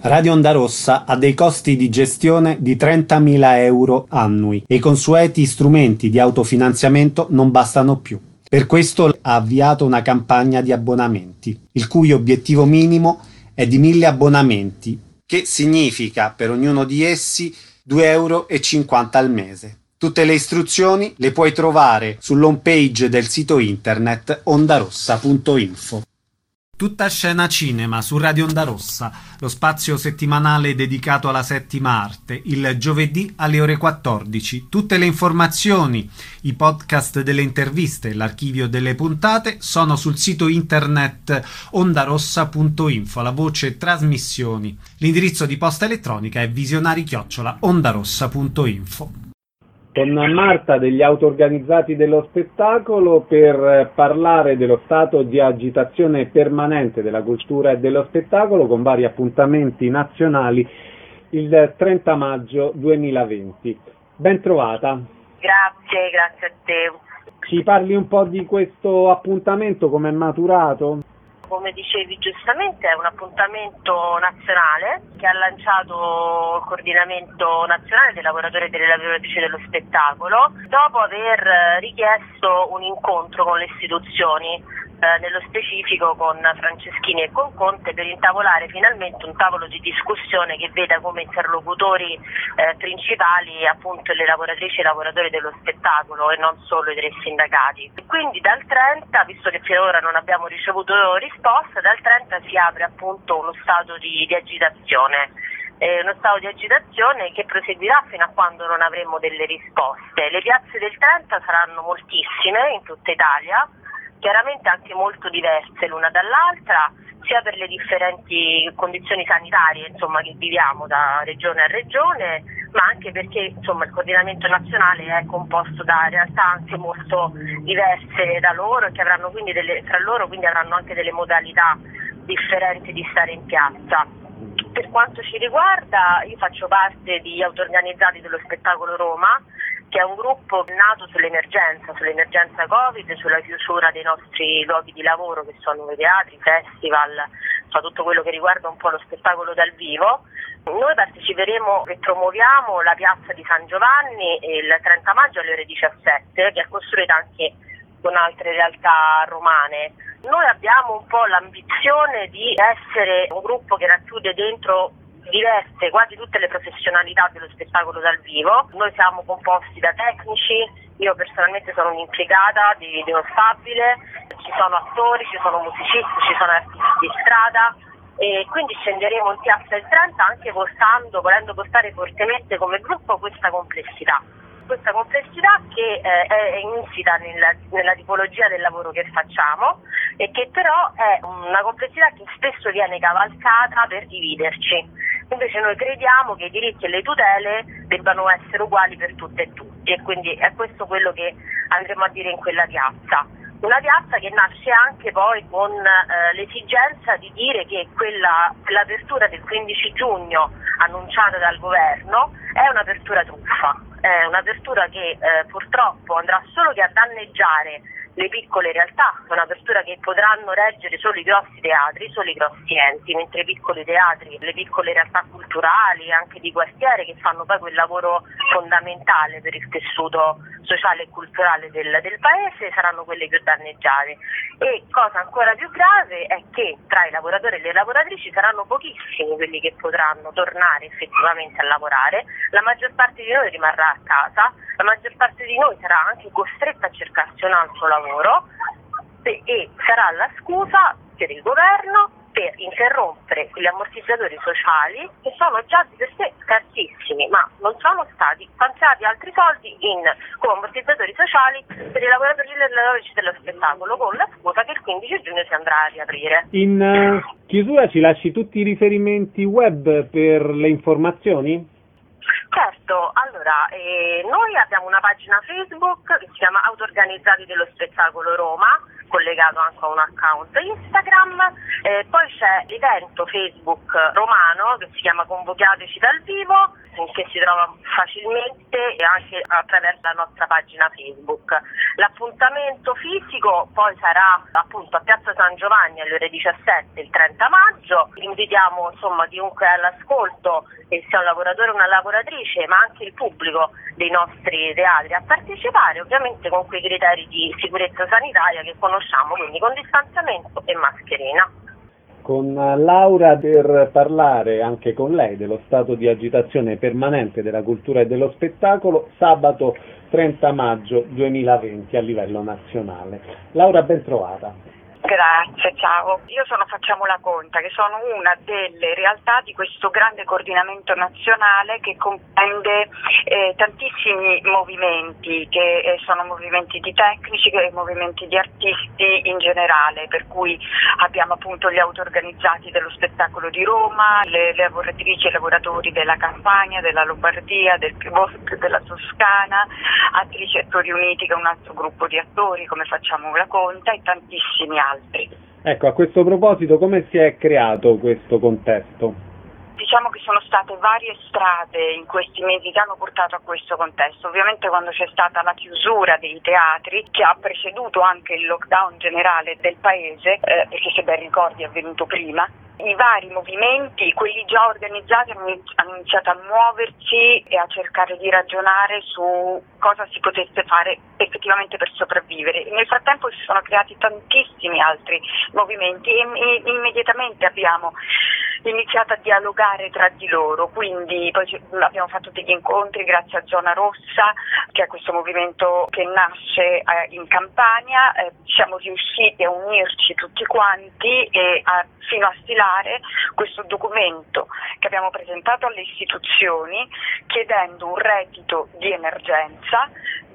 Radio Onda Rossa ha dei costi di gestione di 30.000 euro annui e i consueti strumenti di autofinanziamento non bastano più. Per questo ha avviato una campagna di abbonamenti, il cui obiettivo minimo è di 1.000 abbonamenti, che significa per ognuno di essi 2,50 euro al mese. Tutte le istruzioni le puoi trovare sull'home page del sito internet ondarossa.info. Tutta scena cinema su Radio Onda Rossa, lo spazio settimanale dedicato alla settima arte, il giovedì alle ore 14. Tutte le informazioni, i podcast delle interviste, l'archivio delle puntate sono sul sito internet ondarossa.info, la voce trasmissioni. L'indirizzo di posta elettronica è visionari@ondarossa.info. Con Marta degli auto-organizzati dello spettacolo per parlare dello stato di agitazione permanente della cultura e dello spettacolo con vari appuntamenti nazionali il 30 maggio 2020. Ben trovata. Grazie a te. Ci parli un po' di questo appuntamento, come è maturato? Come dicevi giustamente, è un appuntamento nazionale che ha lanciato il coordinamento nazionale dei lavoratori e delle lavoratrici dello spettacolo dopo aver richiesto un incontro con le istituzioni, nello specifico con Franceschini e con Conte, per intavolare finalmente un tavolo di discussione che veda come interlocutori principali appunto le lavoratrici e i lavoratori dello spettacolo e non solo i tre sindacati. Quindi dal 30, visto che fino ad ora non abbiamo ricevuto risposta, dal 30 si apre appunto uno stato di agitazione. Uno stato di agitazione che proseguirà fino a quando non avremo delle risposte. Le piazze del 30 saranno moltissime in tutta Italia, chiaramente anche molto diverse l'una dall'altra, sia per le differenti condizioni sanitarie che viviamo da regione a regione, ma anche perché il coordinamento nazionale è composto da realtà anche molto diverse da loro e che avranno quindi tra loro avranno anche delle modalità differenti di stare in piazza. Per quanto ci riguarda, io faccio parte di Auto-organizzati dello Spettacolo Roma, che è un gruppo nato sull'emergenza Covid, sulla chiusura dei nostri luoghi di lavoro che sono i teatri, i festival, tutto quello che riguarda un po' lo spettacolo dal vivo. Noi parteciperemo e promuoviamo la piazza di San Giovanni il 30 maggio alle ore 17, che è costruita anche con altre realtà romane. Noi abbiamo un po' l'ambizione di essere un gruppo che racchiude dentro diverse, quasi tutte le professionalità dello spettacolo dal vivo. Noi siamo composti da tecnici, io personalmente sono un'impiegata di uno stabile, ci sono attori, ci sono musicisti, ci sono artisti di strada e quindi scenderemo in piazza il 30 anche volendo portare fortemente come gruppo questa complessità che è insita nella tipologia del lavoro che facciamo e che però è una complessità che spesso viene cavalcata per dividerci. Invece noi crediamo che i diritti e le tutele debbano essere uguali per tutte e tutti e quindi è questo quello che andremo a dire in quella piazza. Una piazza che nasce anche poi con l'esigenza di dire che l'apertura del 15 giugno annunciata dal governo è un'apertura truffa, è un'apertura che purtroppo andrà solo che a danneggiare le piccole realtà, è un'apertura che potranno reggere solo i grossi teatri, solo i grossi enti, mentre i piccoli teatri, le piccole realtà culturali, anche di quartiere che fanno poi quel lavoro fondamentale per il tessuto sociale e culturale del paese saranno quelle più danneggiate. E cosa ancora più grave è che tra i lavoratori e le lavoratrici saranno pochissimi quelli che potranno tornare effettivamente a lavorare, la maggior parte di noi rimarrà a casa, la maggior parte di noi sarà anche costretta a cercarsi un altro lavoro e sarà la scusa per il governo per interrompere gli ammortizzatori sociali che sono già di per sé scarsissimi, ma non sono stati stanziati altri soldi come ammortizzatori sociali per i lavoratori e le lavoratrici dello spettacolo, con la scusa che il 15 giugno si andrà a riaprire. In chiusura ci lasci tutti i riferimenti web per le informazioni? Certo, allora noi abbiamo una pagina Facebook che si chiama Auto-organizzati dello Spettacolo Roma, collegato anche a un account Instagram. Poi c'è l'evento Facebook romano che si chiama Convochiateci dal vivo, che si trova facilmente anche attraverso la nostra pagina Facebook. L'appuntamento fisico poi sarà appunto a Piazza San Giovanni alle ore 17 il 30 maggio. Invitiamo insomma chiunque è all'ascolto, che sia un lavoratore o una lavoratrice, ma anche il pubblico dei nostri teatri, a partecipare, ovviamente con quei criteri di sicurezza sanitaria che conosciamo, quindi con distanziamento e mascherina. Con Laura per parlare anche con lei dello stato di agitazione permanente della cultura e dello spettacolo, sabato 30 maggio 2020 a livello nazionale. Laura, ben trovata. Grazie, ciao. Io sono Facciamola Conta, che sono una delle realtà di questo grande coordinamento nazionale che comprende tantissimi movimenti, che sono movimenti di tecnici e movimenti di artisti in generale, per cui abbiamo appunto gli auto-organizzati dello spettacolo di Roma, le lavoratrici e lavoratori della Campania, della Lombardia, del Piemonte, della Toscana, Attrici e Attori Uniti, che è un altro gruppo di attori come Facciamola Conta, e tantissimi altri. Ecco, a questo proposito, come si è creato questo contesto? Diciamo che sono state varie strade in questi mesi che hanno portato a questo contesto. Ovviamente quando c'è stata la chiusura dei teatri, che ha preceduto anche il lockdown generale del paese, perché se ben ricordi è avvenuto prima, i vari movimenti, quelli già organizzati, hanno iniziato a muoversi e a cercare di ragionare su cosa si potesse fare effettivamente per sopravvivere. Nel frattempo si sono creati tantissimi altri movimenti e immediatamente abbiamo iniziato a dialogare tra di loro, quindi poi abbiamo fatto degli incontri grazie a Zona Rossa, che è questo movimento che nasce in Campania. Siamo riusciti a unirci tutti quanti e fino a stilare questo documento che abbiamo presentato alle istituzioni chiedendo un reddito di emergenza,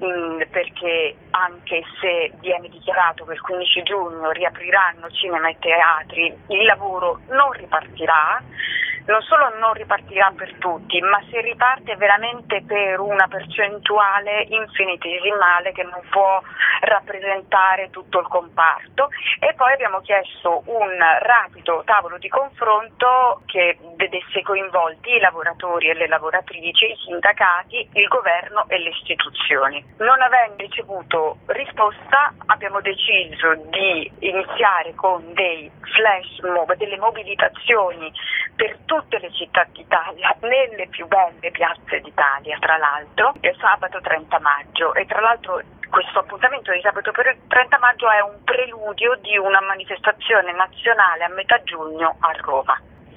perché anche se viene dichiarato che il 15 giugno riapriranno cinema e teatri, il lavoro non ripartirà. Non solo non ripartirà per tutti, ma se riparte veramente per una percentuale infinitesimale che non può rappresentare tutto il comparto. E poi abbiamo chiesto un rapido tavolo di confronto che vedesse coinvolti i lavoratori e le lavoratrici, i sindacati, il governo e le istituzioni. Non avendo ricevuto risposta, abbiamo deciso di iniziare con dei flash mob, delle mobilitazioni per tutte le città d'Italia, nelle più belle piazze d'Italia, tra l'altro, il sabato 30 maggio. E tra l'altro questo appuntamento di sabato 30 maggio è un preludio di una manifestazione nazionale a metà giugno a Roma.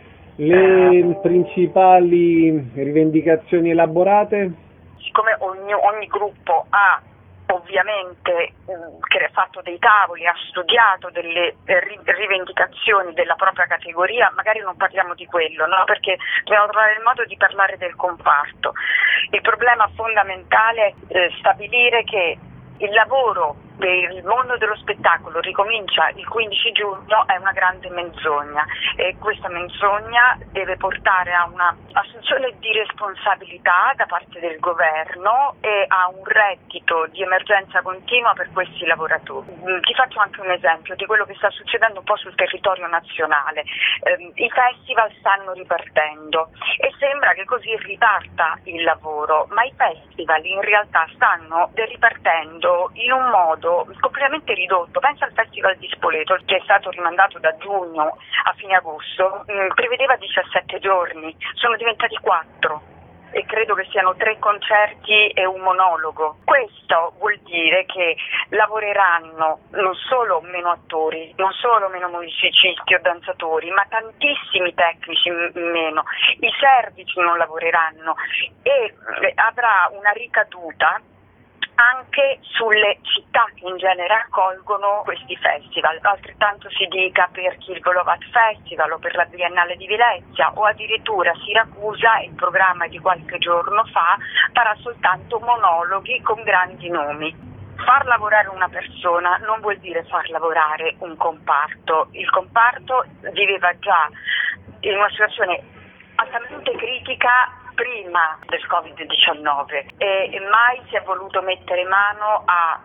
Le principali rivendicazioni elaborate? Siccome ogni gruppo ha ovviamente fatto dei tavoli, ha studiato delle rivendicazioni della propria categoria, magari non parliamo di quello, no? Perché dobbiamo trovare il modo di parlare del comparto. Il problema fondamentale è stabilire che il lavoro per il mondo dello spettacolo ricomincia il 15 giugno è una grande menzogna, e questa menzogna deve portare a una assunzione di responsabilità da parte del governo e a un reddito di emergenza continua per questi lavoratori. Ti faccio anche un esempio di quello che sta succedendo un po' sul territorio nazionale. I festival stanno ripartendo e sembra che così riparta il lavoro, ma i festival in realtà stanno ripartendo in un modo completamente ridotto. Pensa al Festival di Spoleto, che è stato rimandato da giugno a fine agosto, prevedeva 17 giorni, sono diventati 4 e credo che siano 3 concerti e un monologo. Questo vuol dire che lavoreranno non solo meno attori, non solo meno musicisti o danzatori, ma tantissimi tecnici meno. I servici non lavoreranno e avrà una ricaduta anche sulle città che in genere accolgono questi festival. Altrettanto si dica per Kirkolovat Festival o per la Biennale di Venezia, o addirittura Siracusa, il programma di qualche giorno fa, farà soltanto monologhi con grandi nomi. Far lavorare una persona non vuol dire far lavorare un comparto. Il comparto viveva già in una situazione altamente critica prima del Covid-19 e mai si è voluto mettere mano a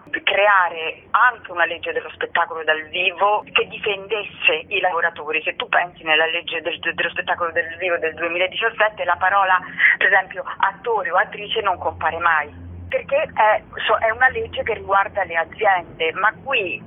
creare anche una legge dello spettacolo dal vivo che difendesse i lavoratori. Se tu pensi nella legge dello spettacolo dal vivo del 2017, la parola, per esempio, attore o attrice non compare mai, perché è una legge che riguarda le aziende, ma qui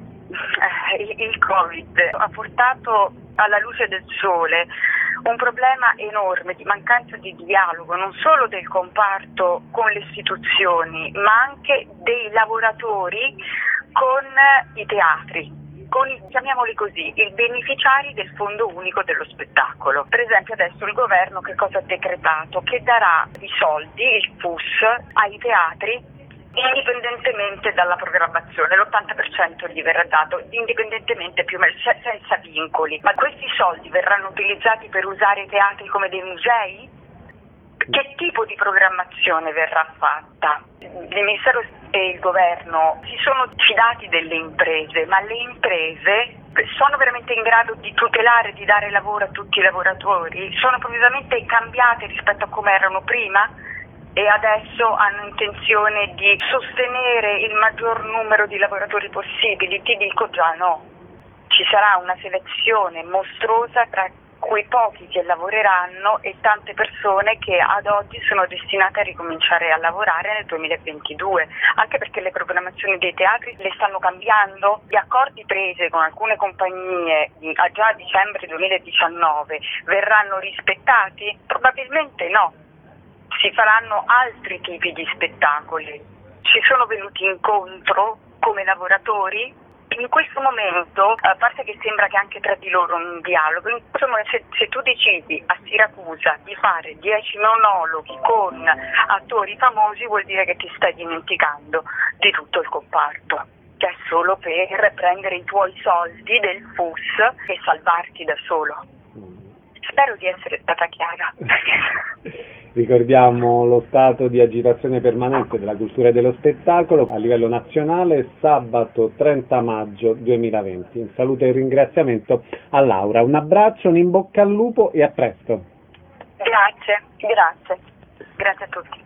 il Covid ha portato alla luce del sole un problema enorme di mancanza di dialogo, non solo del comparto con le istituzioni, ma anche dei lavoratori con i teatri, con chiamiamoli così, i beneficiari del Fondo Unico dello Spettacolo. Per esempio adesso il governo che cosa ha decretato? Che darà i soldi, il FUS, ai teatri indipendentemente dalla programmazione, l'80% gli verrà dato indipendentemente più o meno senza vincoli. Ma questi soldi verranno utilizzati per usare i teatri come dei musei? Che tipo di programmazione verrà fatta? Il Ministero e il governo si sono fidati delle imprese, ma le imprese sono veramente in grado di tutelare, di dare lavoro a tutti i lavoratori? Sono completamente cambiate rispetto a come erano prima? E adesso hanno intenzione di sostenere il maggior numero di lavoratori possibili? Ti dico già no. Ci sarà una selezione mostruosa tra quei pochi che lavoreranno e tante persone che ad oggi sono destinate a ricominciare a lavorare nel 2022, anche perché le programmazioni dei teatri le stanno cambiando. Gli accordi presi con alcune compagnie già a dicembre 2019 verranno rispettati? Probabilmente no. Si faranno altri tipi di spettacoli. Ci sono venuti incontro come lavoratori. In questo momento, a parte che sembra che anche tra di loro un dialogo, in questo momento, se tu decidi a Siracusa di fare 10 monologhi con attori famosi, vuol dire che ti stai dimenticando di tutto il comparto, che è solo per prendere i tuoi soldi del FUS e salvarti da solo. Spero di essere stata chiara. Ricordiamo lo stato di agitazione permanente della cultura e dello spettacolo a livello nazionale sabato 30 maggio 2020. Un saluto e un ringraziamento a Laura. Un abbraccio, un in bocca al lupo e a presto. Grazie a tutti.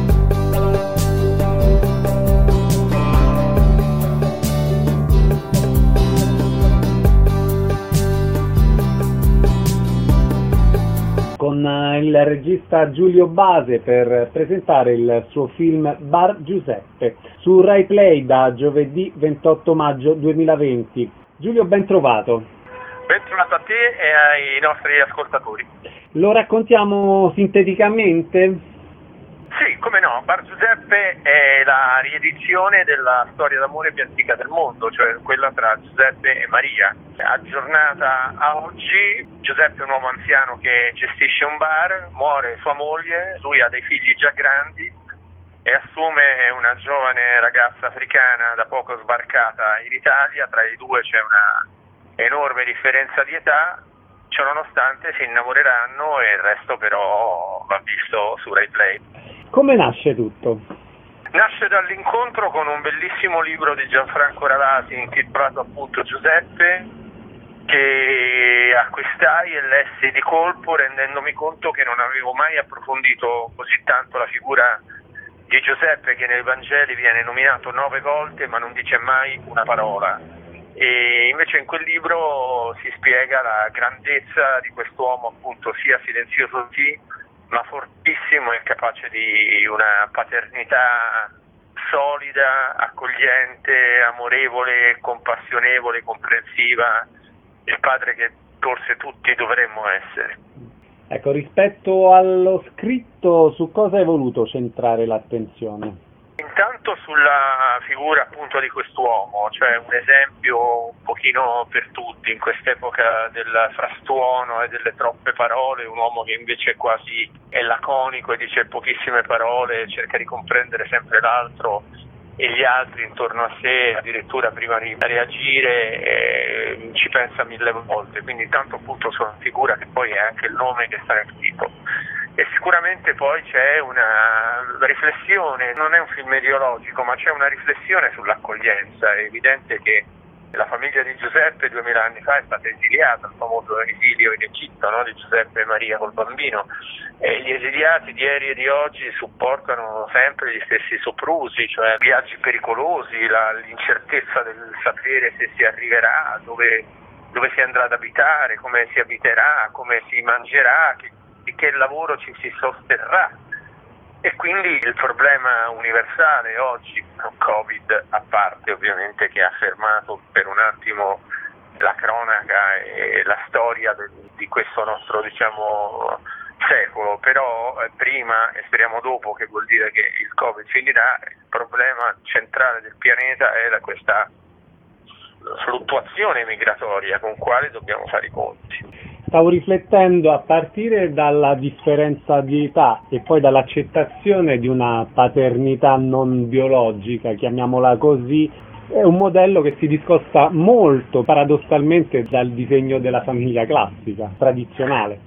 Con il regista Giulio Base per presentare il suo film Bar Giuseppe su Rai Play da giovedì 28 maggio 2020. Giulio, ben trovato. Ben trovato a te e ai nostri ascoltatori. Lo raccontiamo sinteticamente? Sì, come no, Bar Giuseppe è la riedizione della storia d'amore più antica del mondo, cioè quella tra Giuseppe e Maria. Aggiornata a oggi, Giuseppe è un uomo anziano che gestisce un bar, muore sua moglie, lui ha dei figli già grandi e assume una giovane ragazza africana da poco sbarcata in Italia. Tra i due c'è una enorme differenza di età, ciononostante si innamoreranno e il resto però va visto su Rai Play. Come nasce tutto? Nasce dall'incontro con un bellissimo libro di Gianfranco Ravasi intitolato appunto Giuseppe, che acquistai e lessi di colpo rendendomi conto che non avevo mai approfondito così tanto la figura di Giuseppe, che nei Vangeli viene nominato 9 volte ma non dice mai una parola. E invece in quel libro si spiega la grandezza di quest'uomo, appunto sia silenzioso sì, ma fortissimo e capace di una paternità solida, accogliente, amorevole, compassionevole, comprensiva, il padre che forse tutti dovremmo essere. Ecco, rispetto allo scritto, su cosa hai voluto centrare l'attenzione? Intanto sulla figura appunto di quest'uomo, cioè un esempio un pochino per tutti in quest'epoca del frastuono e delle troppe parole, un uomo che invece quasi è laconico e dice pochissime parole, cerca di comprendere sempre l'altro e gli altri intorno a sé, addirittura prima di reagire ci pensa 1000 volte, quindi intanto appunto su una figura che poi è anche il nome che sta nel titolo. E sicuramente poi c'è una riflessione, non è un film ideologico, ma c'è una riflessione sull'accoglienza. È evidente che La famiglia di Giuseppe 2000 anni fa è stata esiliata, il famoso esilio in Egitto, no? Di Giuseppe e Maria col bambino, e gli esiliati di ieri e di oggi supportano sempre gli stessi soprusi, cioè viaggi pericolosi, l'incertezza del sapere se si arriverà, dove si andrà ad abitare, come si abiterà, come si mangerà, che lavoro ci si sosterrà. E quindi il problema universale oggi, Covid a parte ovviamente, che ha fermato per un attimo la cronaca e la storia di questo nostro, diciamo, secolo, però prima e speriamo dopo, che vuol dire che il Covid finirà, il problema centrale del pianeta è questa fluttuazione migratoria con quale dobbiamo fare i conti. Stavo riflettendo, a partire dalla differenza di età e poi dall'accettazione di una paternità non biologica, chiamiamola così, è un modello che si discosta molto paradossalmente dal disegno della famiglia classica, tradizionale.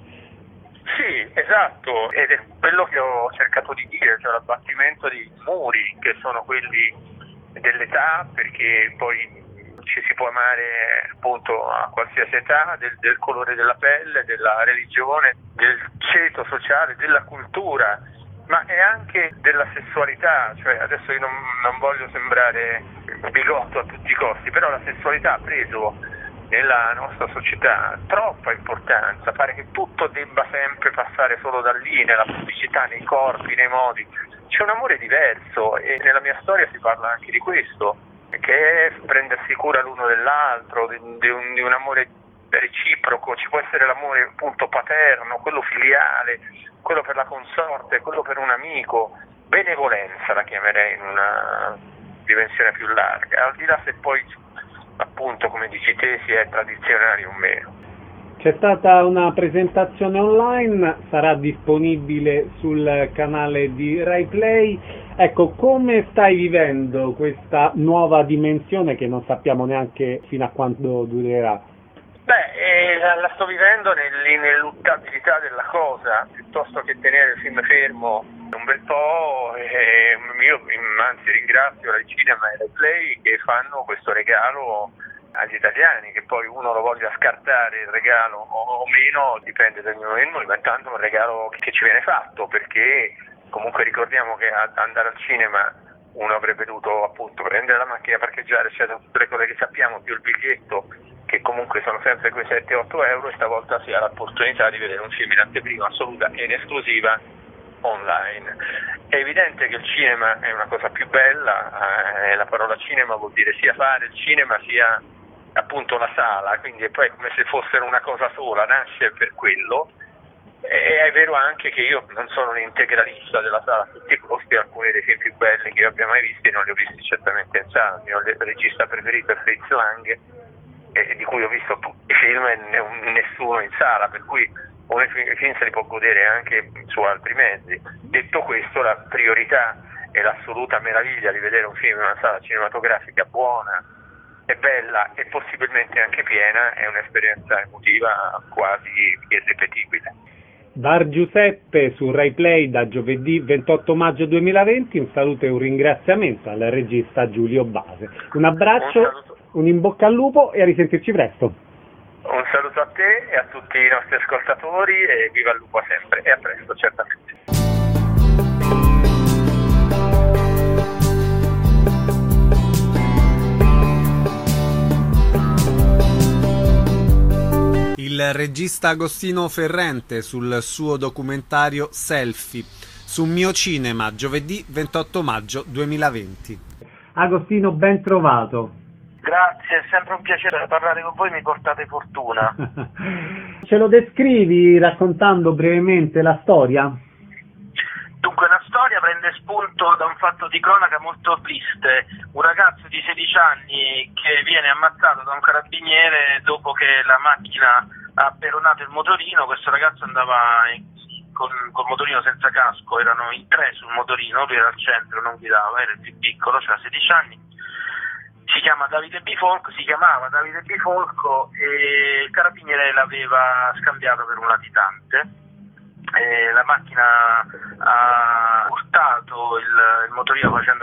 Sì, esatto, ed è quello che ho cercato di dire, cioè l'abbattimento dei muri che sono quelli dell'età, perché poi ci si può amare appunto a qualsiasi età, del colore della pelle, della religione, del ceto sociale, della cultura, ma è anche della sessualità. Cioè, adesso io non voglio sembrare bigotto a tutti i costi, però la sessualità ha preso nella nostra società troppa importanza, pare che tutto debba sempre passare solo da lì, nella pubblicità, nei corpi, nei modi. C'è un amore diverso e nella mia storia si parla anche di questo, che è prendersi cura l'uno dell'altro, di un amore reciproco. Ci può essere l'amore appunto paterno, quello filiale, quello per la consorte, quello per un amico, benevolenza la chiamerei in una dimensione più larga, al di là se poi appunto, come dici te, si è tradizionali o meno. C'è stata una presentazione online, sarà disponibile sul canale di RaiPlay. Ecco, come stai vivendo questa nuova dimensione che non sappiamo neanche fino a quando durerà? La sto vivendo nell'ineluttabilità della cosa, piuttosto che tenere il film fermo un bel po'. Io anzi ringrazio Rai Cinema e RaiPlay che fanno questo regalo agli italiani, che poi uno lo voglia scartare il regalo o meno dipende da ognuno di noi, ma intanto è un regalo che ci viene fatto, perché comunque ricordiamo che andare al cinema uno avrebbe dovuto appunto prendere la macchina, parcheggiare, eccetera, tutte le cose che sappiamo, più il biglietto, che comunque sono sempre quei 7-8 euro, e stavolta si ha l'opportunità di vedere un film in anteprima assoluta e in esclusiva online. È evidente che il cinema è una cosa più bella, la parola cinema vuol dire sia fare il cinema sia appunto la sala, quindi poi è come se fossero una cosa sola, nasce per quello. E è vero anche che io non sono un integralista della sala a tutti i costi, alcuni dei film più belli che io abbia mai visti non li ho visti certamente in sala. Il mio regista preferito è Fritz Lang, di cui ho visto tutti i film e nessuno in sala, per cui un film se li può godere anche su altri mezzi. Detto questo, la priorità e l'assoluta meraviglia di vedere un film in una sala cinematografica buona e bella e possibilmente anche piena è un'esperienza emotiva quasi irripetibile. Bar Giuseppe su RaiPlay da giovedì 28 maggio 2020, un saluto e un ringraziamento al regista Giulio Base. Un abbraccio, un in bocca al lupo e a risentirci presto. Un saluto a te e a tutti i nostri ascoltatori e viva il lupo sempre e a presto certamente. Il regista Agostino Ferrente sul suo documentario Selfie su Mio Cinema giovedì 28 maggio 2020. Agostino, ben trovato. Grazie, è sempre un piacere parlare con voi, mi portate fortuna. Ce lo descrivi raccontando brevemente la storia? Dunque, la storia prende spunto da un fatto di cronaca molto triste. Un ragazzo di 16 anni che viene ammazzato da un carabiniere dopo che la macchina ha peronato il motorino. Questo ragazzo andava col motorino senza casco, erano in 3 sul motorino, lui era al centro, non guidava, era il più piccolo, aveva 16 anni. Si chiamava Davide Bifolco e il carabiniere l'aveva scambiato per un latitante. La macchina ha urtato il motorino facendolo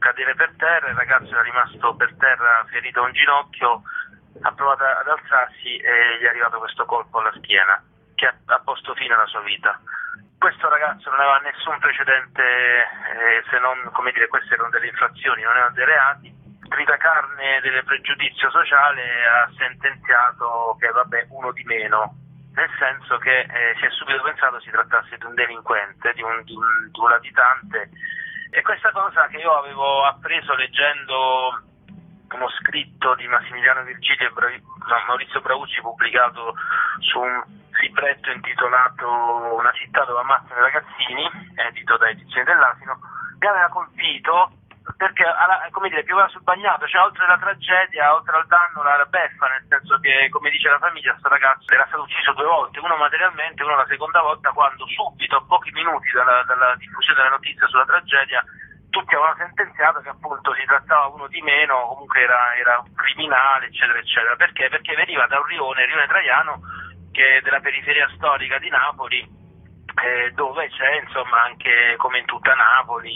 cadere per terra, il ragazzo era rimasto per terra ferito a un ginocchio, ha provato ad alzarsi e gli è arrivato questo colpo alla schiena che ha posto fine alla sua vita. Questo ragazzo non aveva nessun precedente, se non, come dire, queste erano delle infrazioni, non erano dei reati. Tritacarne del pregiudizio sociale ha sentenziato che vabbè, uno di meno, nel senso che si è subito pensato si trattasse di un delinquente, di un latitante, e questa cosa che io avevo appreso leggendo uno scritto di Massimiliano Virgilio e Maurizio Braucci pubblicato su un libretto intitolato Una città dove ammazzano i ragazzini, edito da Edizioni dell'Asino, mi aveva colpito perché, come dire, pioveva sul bagnato, cioè oltre alla tragedia, oltre al danno, la beffa, nel senso che, come dice la famiglia, questo ragazzo era stato ucciso 2 volte, uno materialmente, uno la seconda volta, quando subito, a pochi minuti dalla diffusione della notizia sulla tragedia, tutti avevano sentenziato che appunto si trattava uno di meno, comunque era un criminale, eccetera, eccetera. Perché? Perché veniva da un rione Traiano, che è della periferia storica di Napoli, dove c'è, insomma, anche come in tutta Napoli,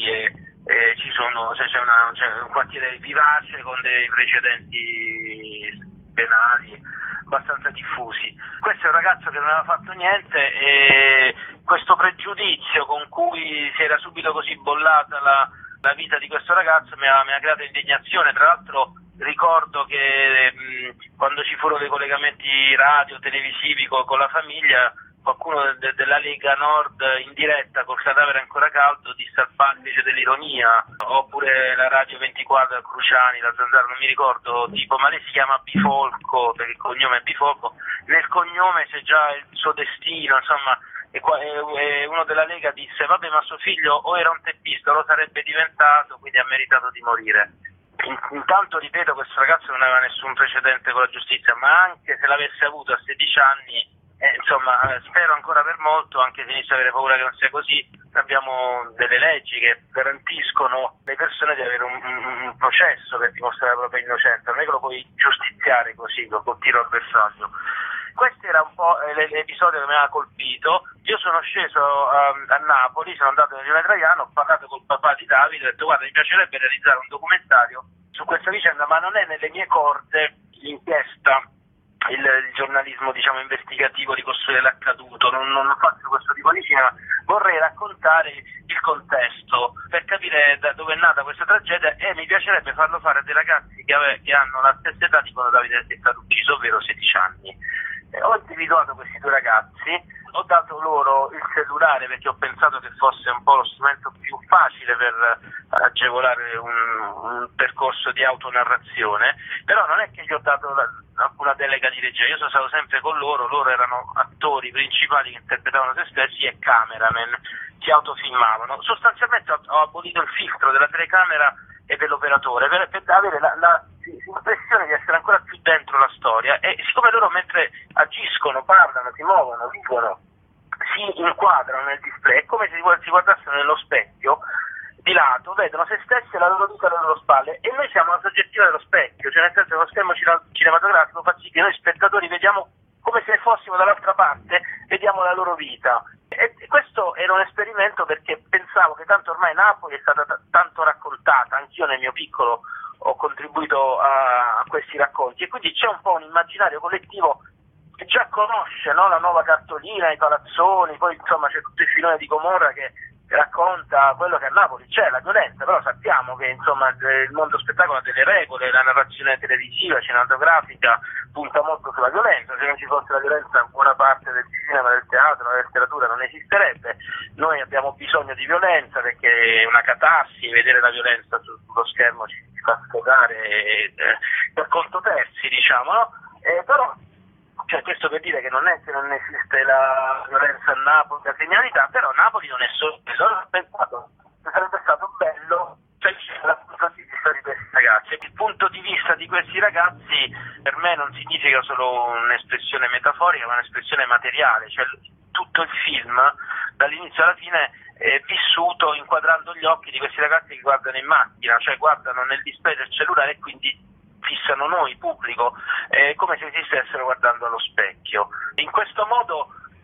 c'è un quartiere vivace con dei precedenti penali abbastanza diffusi. Questo è un ragazzo che non aveva fatto niente e questo pregiudizio con cui si era subito così bollata la vita di questo ragazzo mi ha creato indignazione. Tra l'altro ricordo che quando ci furono dei collegamenti radio, televisivi con la famiglia, qualcuno della Lega Nord in diretta col cadavere ancora caldo disse al pallice dell'ironia, oppure la Radio 24 Cruciani, la Zanzara, non mi ricordo, tipo, ma lei si chiama Bifolco, perché il cognome è Bifolco, nel cognome c'è già il suo destino, insomma, e uno della Lega disse, vabbè, ma suo figlio o era un teppista o lo sarebbe diventato, quindi ha meritato di morire. Intanto, ripeto, questo ragazzo non aveva nessun precedente con la giustizia, ma anche se l'avesse avuto a 16 anni, insomma, spero ancora per molto, anche se inizio a avere paura che non sia così. Abbiamo delle leggi che garantiscono alle persone di avere un processo per dimostrare la propria innocenza, non è che lo puoi giustiziare così, col tiro al bersaglio. Questo era un po' l'episodio che mi aveva colpito. Io sono sceso a Napoli, sono andato nel rione Traiano, ho parlato col papà di Davide, ho detto guarda, mi piacerebbe realizzare un documentario su questa vicenda, ma non è nelle mie corde l'inchiesta, il giornalismo, diciamo, investigativo, ricostruire l'accaduto, non faccio questo tipo di cinema, vorrei raccontare il contesto per capire da dove è nata questa tragedia, e mi piacerebbe farlo fare a dei ragazzi che hanno la stessa età di quando Davide è stato ucciso, ovvero 16 anni. Ho individuato questi 2 ragazzi, ho dato loro il cellulare perché ho pensato che fosse un po' lo strumento più facile per agevolare un percorso di autonarrazione, però non è che gli ho dato alcuna delega di regia, io sono stato sempre con loro erano attori principali che interpretavano se stessi e cameraman, si autofilmavano. Sostanzialmente ho abolito il filtro della telecamera e dell'operatore per avere l'impressione di essere ancora più dentro la storia, e siccome loro mentre agiscono, parlano, si muovono, vivono, si inquadrano nel display, è come se si guardassero nello specchio di lato, vedono se stessi e la loro vita alle loro spalle, e noi siamo la soggettiva dello specchio, cioè nel senso che lo schermo cinematografico fa sì che noi spettatori vediamo come se fossimo dall'altra parte, vediamo la loro vita. E questo era un esperimento perché pensavo che tanto ormai Napoli è stata tanto raccontata, anch'io nel mio piccolo ho contribuito a questi racconti, e quindi c'è un po' un immaginario collettivo che già conosce, no? La nuova cartolina, i palazzoni, poi insomma c'è tutto il filone di Gomorra che racconta quello che a Napoli c'è, la violenza, però sappiamo che insomma il mondo spettacolo ha delle regole, la narrazione televisiva, cinematografica punta molto sulla violenza, se non ci fosse la violenza buona parte del cinema, del teatro, della letteratura non esisterebbe. Noi abbiamo bisogno di violenza perché è una catarsi, vedere la violenza sullo schermo ci fa sfogare per conto terzi, diciamo, no? Però cioè, questo per dire che non è che non esiste la violenza a Napoli, la criminalità, però Napoli non è solo quello. Allora ho pensato che sarebbe stato bello, cioè dal punto di vista di questi ragazzi. Il punto di vista di questi ragazzi per me non significa solo un'espressione metaforica, ma un'espressione materiale, cioè tutto il film dall'inizio alla fine è vissuto inquadrando gli occhi di questi ragazzi che guardano in macchina, cioè guardano nel display del cellulare e quindi fissano noi, pubblico, come se si stessero guardando allo specchio. In questo modo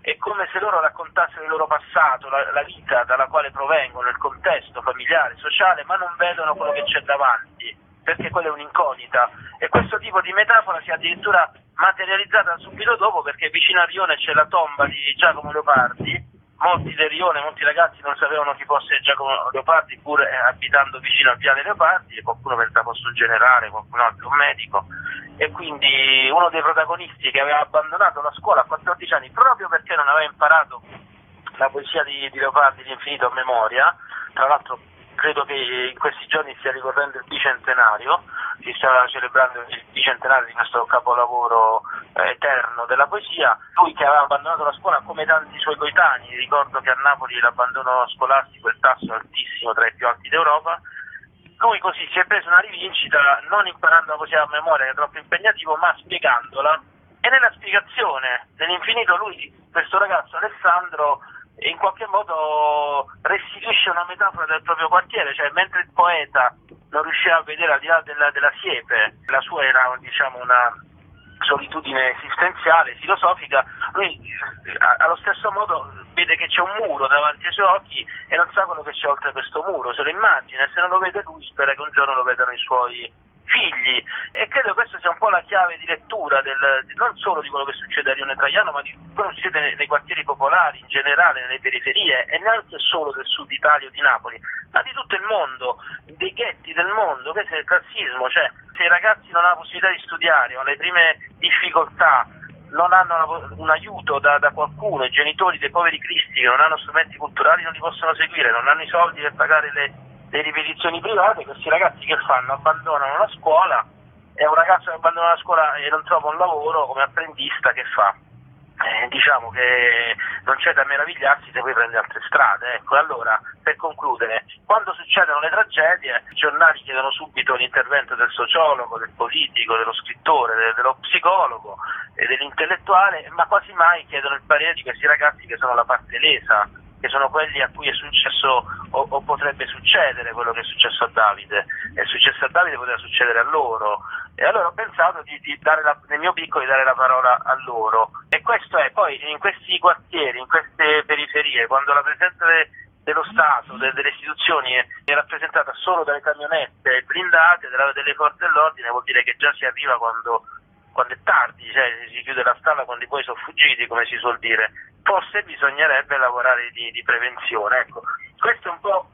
è come se loro raccontassero il loro passato, la vita dalla quale provengono, il contesto familiare, sociale, ma non vedono quello che c'è davanti, perché quella è un'incognita. E questo tipo di metafora si è addirittura materializzata subito dopo, perché vicino a Rione c'è la tomba di Giacomo Leopardi. Molti del Rione, molti ragazzi non sapevano chi fosse Giacomo Leopardi, pur abitando vicino al Viale Leopardi, e qualcuno pensava fosse un generale, qualcun altro un medico, e quindi uno dei protagonisti che aveva abbandonato la scuola a 14 anni proprio perché non aveva imparato la poesia di Leopardi, L'Infinito a memoria. Tra l'altro credo che in questi giorni stia ricorrendo il bicentenario, si sta celebrando il bicentenario di questo capolavoro eterno della poesia. Lui che aveva abbandonato la scuola come tanti suoi coetanei, ricordo che a Napoli l'abbandono scolastico è il tasso altissimo, tra i più alti d'Europa, lui così si è preso una rivincita non imparando la poesia a memoria, che è troppo impegnativo, ma spiegandola, e nella spiegazione dell'infinito questo ragazzo Alessandro, in qualche modo restituisce una metafora del proprio quartiere, cioè mentre il poeta non riusciva a vedere al di là della siepe, la sua era una solitudine esistenziale, filosofica, lui allo stesso modo vede che c'è un muro davanti ai suoi occhi e non sa quello che c'è oltre questo muro, se lo immagina, e se non lo vede lui spera che un giorno lo vedano i suoi figli. E credo questa sia un po' la chiave di lettura non solo di quello che succede a Rione Traiano, ma di quello che succede nei quartieri popolari in generale, nelle periferie, e neanche solo del sud Italia o di Napoli, ma di tutto il mondo, dei ghetti del mondo. Questo è il classismo, cioè se i ragazzi non hanno la possibilità di studiare o alle prime difficoltà non hanno un aiuto da qualcuno, i genitori dei poveri cristi che non hanno strumenti culturali non li possono seguire, non hanno i soldi per pagare le ripetizioni private, questi ragazzi che fanno? Abbandonano la scuola, e un ragazzo che abbandona la scuola e non trova un lavoro come apprendista, che fa? Diciamo che non c'è da meravigliarsi se poi prende altre strade. Ecco, allora, per concludere, quando succedono le tragedie, i giornali chiedono subito l'intervento del sociologo, del politico, dello scrittore, dello psicologo e dell'intellettuale, ma quasi mai chiedono il parere di questi ragazzi che sono la parte lesa, che sono quelli a cui è successo o potrebbe succedere quello che è successo a Davide. È successo a Davide, poteva succedere a loro. E allora ho pensato di dare nel mio piccolo, di dare la parola a loro. E questo è poi in questi quartieri, in queste periferie, quando la presenza dello Stato, delle istituzioni è rappresentata solo dalle camionette blindate, delle forze dell'ordine, vuol dire che già si arriva quando è tardi, cioè si chiude la stalla quando i buoi sono fuggiti, come si suol dire. Forse bisognerebbe lavorare di prevenzione. Ecco, questo un po'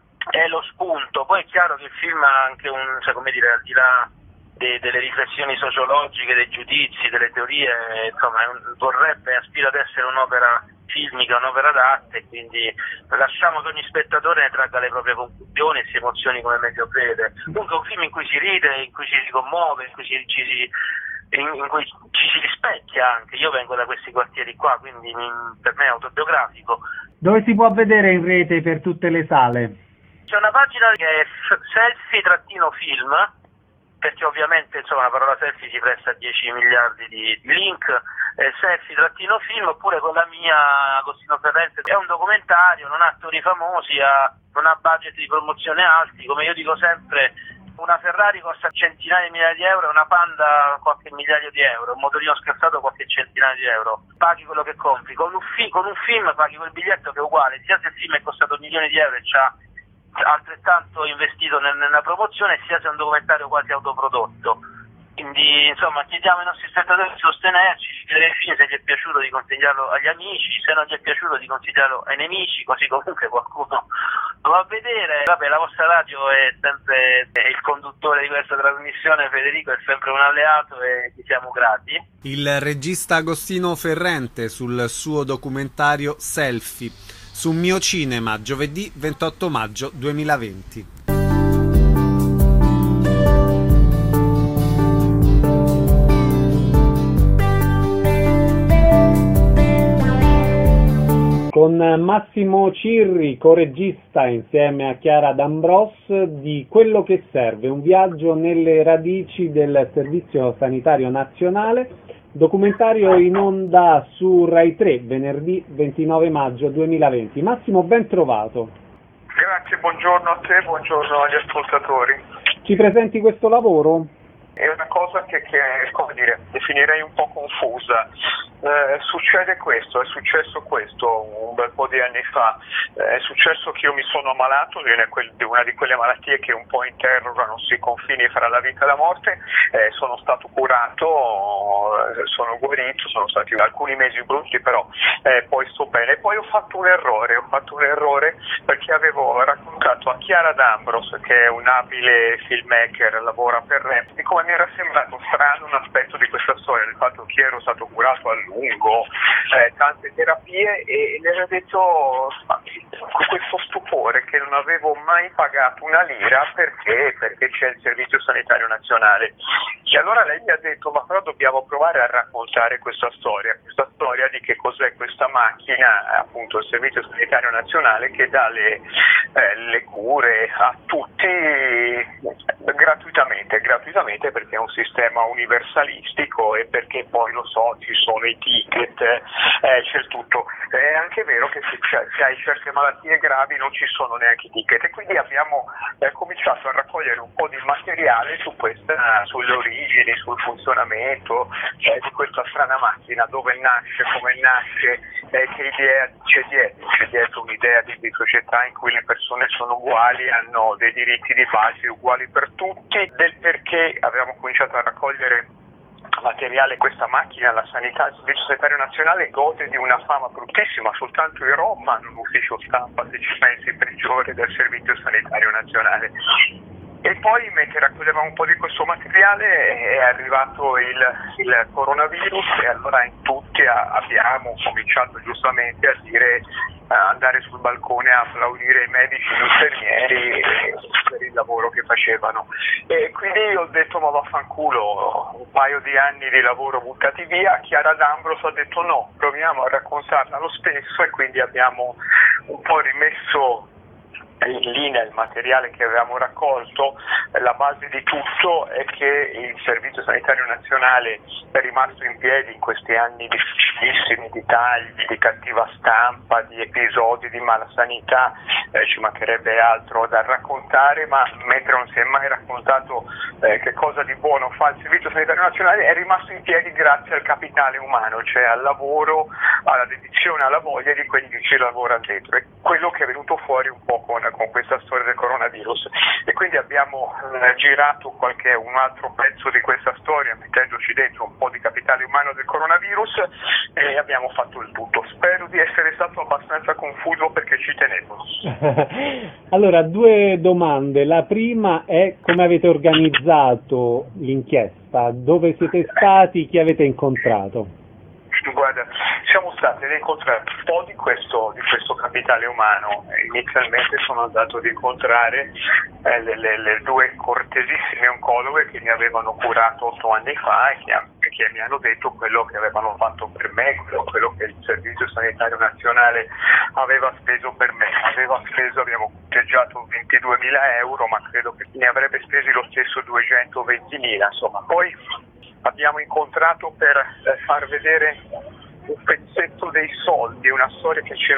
è lo spunto. Poi è chiaro che il film ha anche al di là delle riflessioni sociologiche, dei giudizi, delle teorie, insomma, aspira ad essere un'opera filmica, un'opera d'arte, quindi lasciamo che ogni spettatore ne tragga le proprie conclusioni e si emozioni come meglio crede. Comunque è un film in cui si ride, in cui ci si commuove, in cui ci si rispecchia anche. Io vengo da questi quartieri qua, quindi per me è autobiografico. Dove si può vedere in rete per tutte le sale? C'è una pagina che è selfie-film, perché ovviamente la parola selfie si presta a 10 miliardi di link, selfie-film, oppure con la mia, Agostino Ferrente. È un documentario, non ha attori famosi, non ha budget di promozione alti, come io dico sempre. Una Ferrari costa centinaia di migliaia di euro, una Panda qualche migliaio di euro, un motorino scassato qualche centinaio di euro. Paghi quello che compri. Con un film paghi quel biglietto che è uguale, sia se il film è costato milioni di euro e c'ha altrettanto investito nella promozione, sia se è un documentario quasi autoprodotto. Quindi chiediamo ai nostri spettatori di sostenerci, di vedere il film, se gli è piaciuto di consigliarlo agli amici, se non gli è piaciuto di consigliarlo ai nemici, così comunque qualcuno lo va a vedere. Vabbè, la vostra radio è sempre il conduttore di questa trasmissione, Federico è sempre un alleato e gli siamo grati. Il regista Agostino Ferrente sul suo documentario Selfie, su Mio Cinema, giovedì 28 maggio 2020. Con Massimo Cirri, coregista insieme a Chiara D'Ambros, di Quello che serve, un viaggio nelle radici del Servizio Sanitario Nazionale, documentario in onda su Rai 3 venerdì 29 maggio 2020. Massimo, ben trovato. Grazie, buongiorno a te, buongiorno agli ascoltatori. Ci presenti questo lavoro? È una cosa che come dire, definirei un po' confusa. Succede questo, è successo questo un bel po' di anni fa, è successo che io mi sono ammalato di una di quelle malattie che un po' interrogano sui confini fra la vita e la morte, sono stato curato, sono guarito, sono stati alcuni mesi brutti, però poi sto bene. Poi ho fatto un errore perché avevo raccontato a Chiara D'Ambros, che è un abile filmmaker, lavora per REM, e come mi era sembrato strano un aspetto di questa storia, del fatto che ero stato curato a lungo, tante terapie, e le avevo detto con questo stupore che non avevo mai pagato una lira perché c'è il Servizio Sanitario Nazionale. E allora lei mi ha detto: ma però dobbiamo provare a raccontare questa storia di che cos'è questa macchina, appunto il Servizio Sanitario Nazionale, che dà le cure a tutti gratuitamente, perché è un sistema universalistico e perché poi, lo so, ci sono i ticket, c'è il tutto. È anche vero che se hai certe malattie gravi non ci sono neanche i ticket, e quindi abbiamo cominciato a raccogliere un po' di materiale sulle origini, sul funzionamento di questa strana macchina, dove nasce, come nasce, che idea c'è dietro un'idea di società in cui le persone sono uguali, hanno dei diritti di base uguali per tutti, del perché abbiamo cominciato a raccogliere materiale. Questa macchina, la sanità, il Servizio Sanitario Nazionale, gode di una fama bruttissima. Soltanto i Rom hanno un ufficio stampa, se ci pensi, peggiore del Servizio Sanitario Nazionale. E poi, mentre raccoglievamo un po' di questo materiale, è arrivato il coronavirus, e allora in tutti abbiamo cominciato giustamente a dire, andare sul balcone a applaudire i medici e gli infermieri per il lavoro che facevano. E quindi ho detto: ma vaffanculo, un paio di anni di lavoro buttati via. Chiara D'Ambros ha detto: no, proviamo a raccontarla lo stesso, e quindi abbiamo un po' rimesso in linea il materiale che avevamo raccolto. La base di tutto è che il Servizio Sanitario Nazionale è rimasto in piedi in questi anni difficilissimi di tagli, di cattiva stampa, di episodi di malasanità, ci mancherebbe altro da raccontare, ma mentre non si è mai raccontato che cosa di buono fa il Servizio Sanitario Nazionale, è rimasto in piedi grazie al capitale umano, cioè al lavoro, alla dedizione, alla voglia di quelli che ci lavorano dentro. È quello che è venuto fuori un po' con questa storia del coronavirus, e quindi abbiamo girato un altro pezzo di questa storia, mettendoci dentro un po' di capitale umano del coronavirus, e abbiamo fatto il tutto. Spero di essere stato abbastanza confuso, perché ci tenevo. Allora, due domande. La prima è: come avete organizzato l'inchiesta? Dove siete stati? Chi avete incontrato? Guarda, siamo stati ad incontrare un po' di questo capitale umano. Inizialmente sono andato ad incontrare le due cortesissime oncologhe che mi avevano curato 8 anni fa e che mi hanno detto quello che avevano fatto per me, quello che il Servizio Sanitario Nazionale aveva speso per me. Abbiamo conteggiato 22.000 euro, ma credo che ne avrebbe spesi lo stesso 220.000, insomma. Poi abbiamo incontrato per far vedere un pezzetto dei soldi, una storia che c'era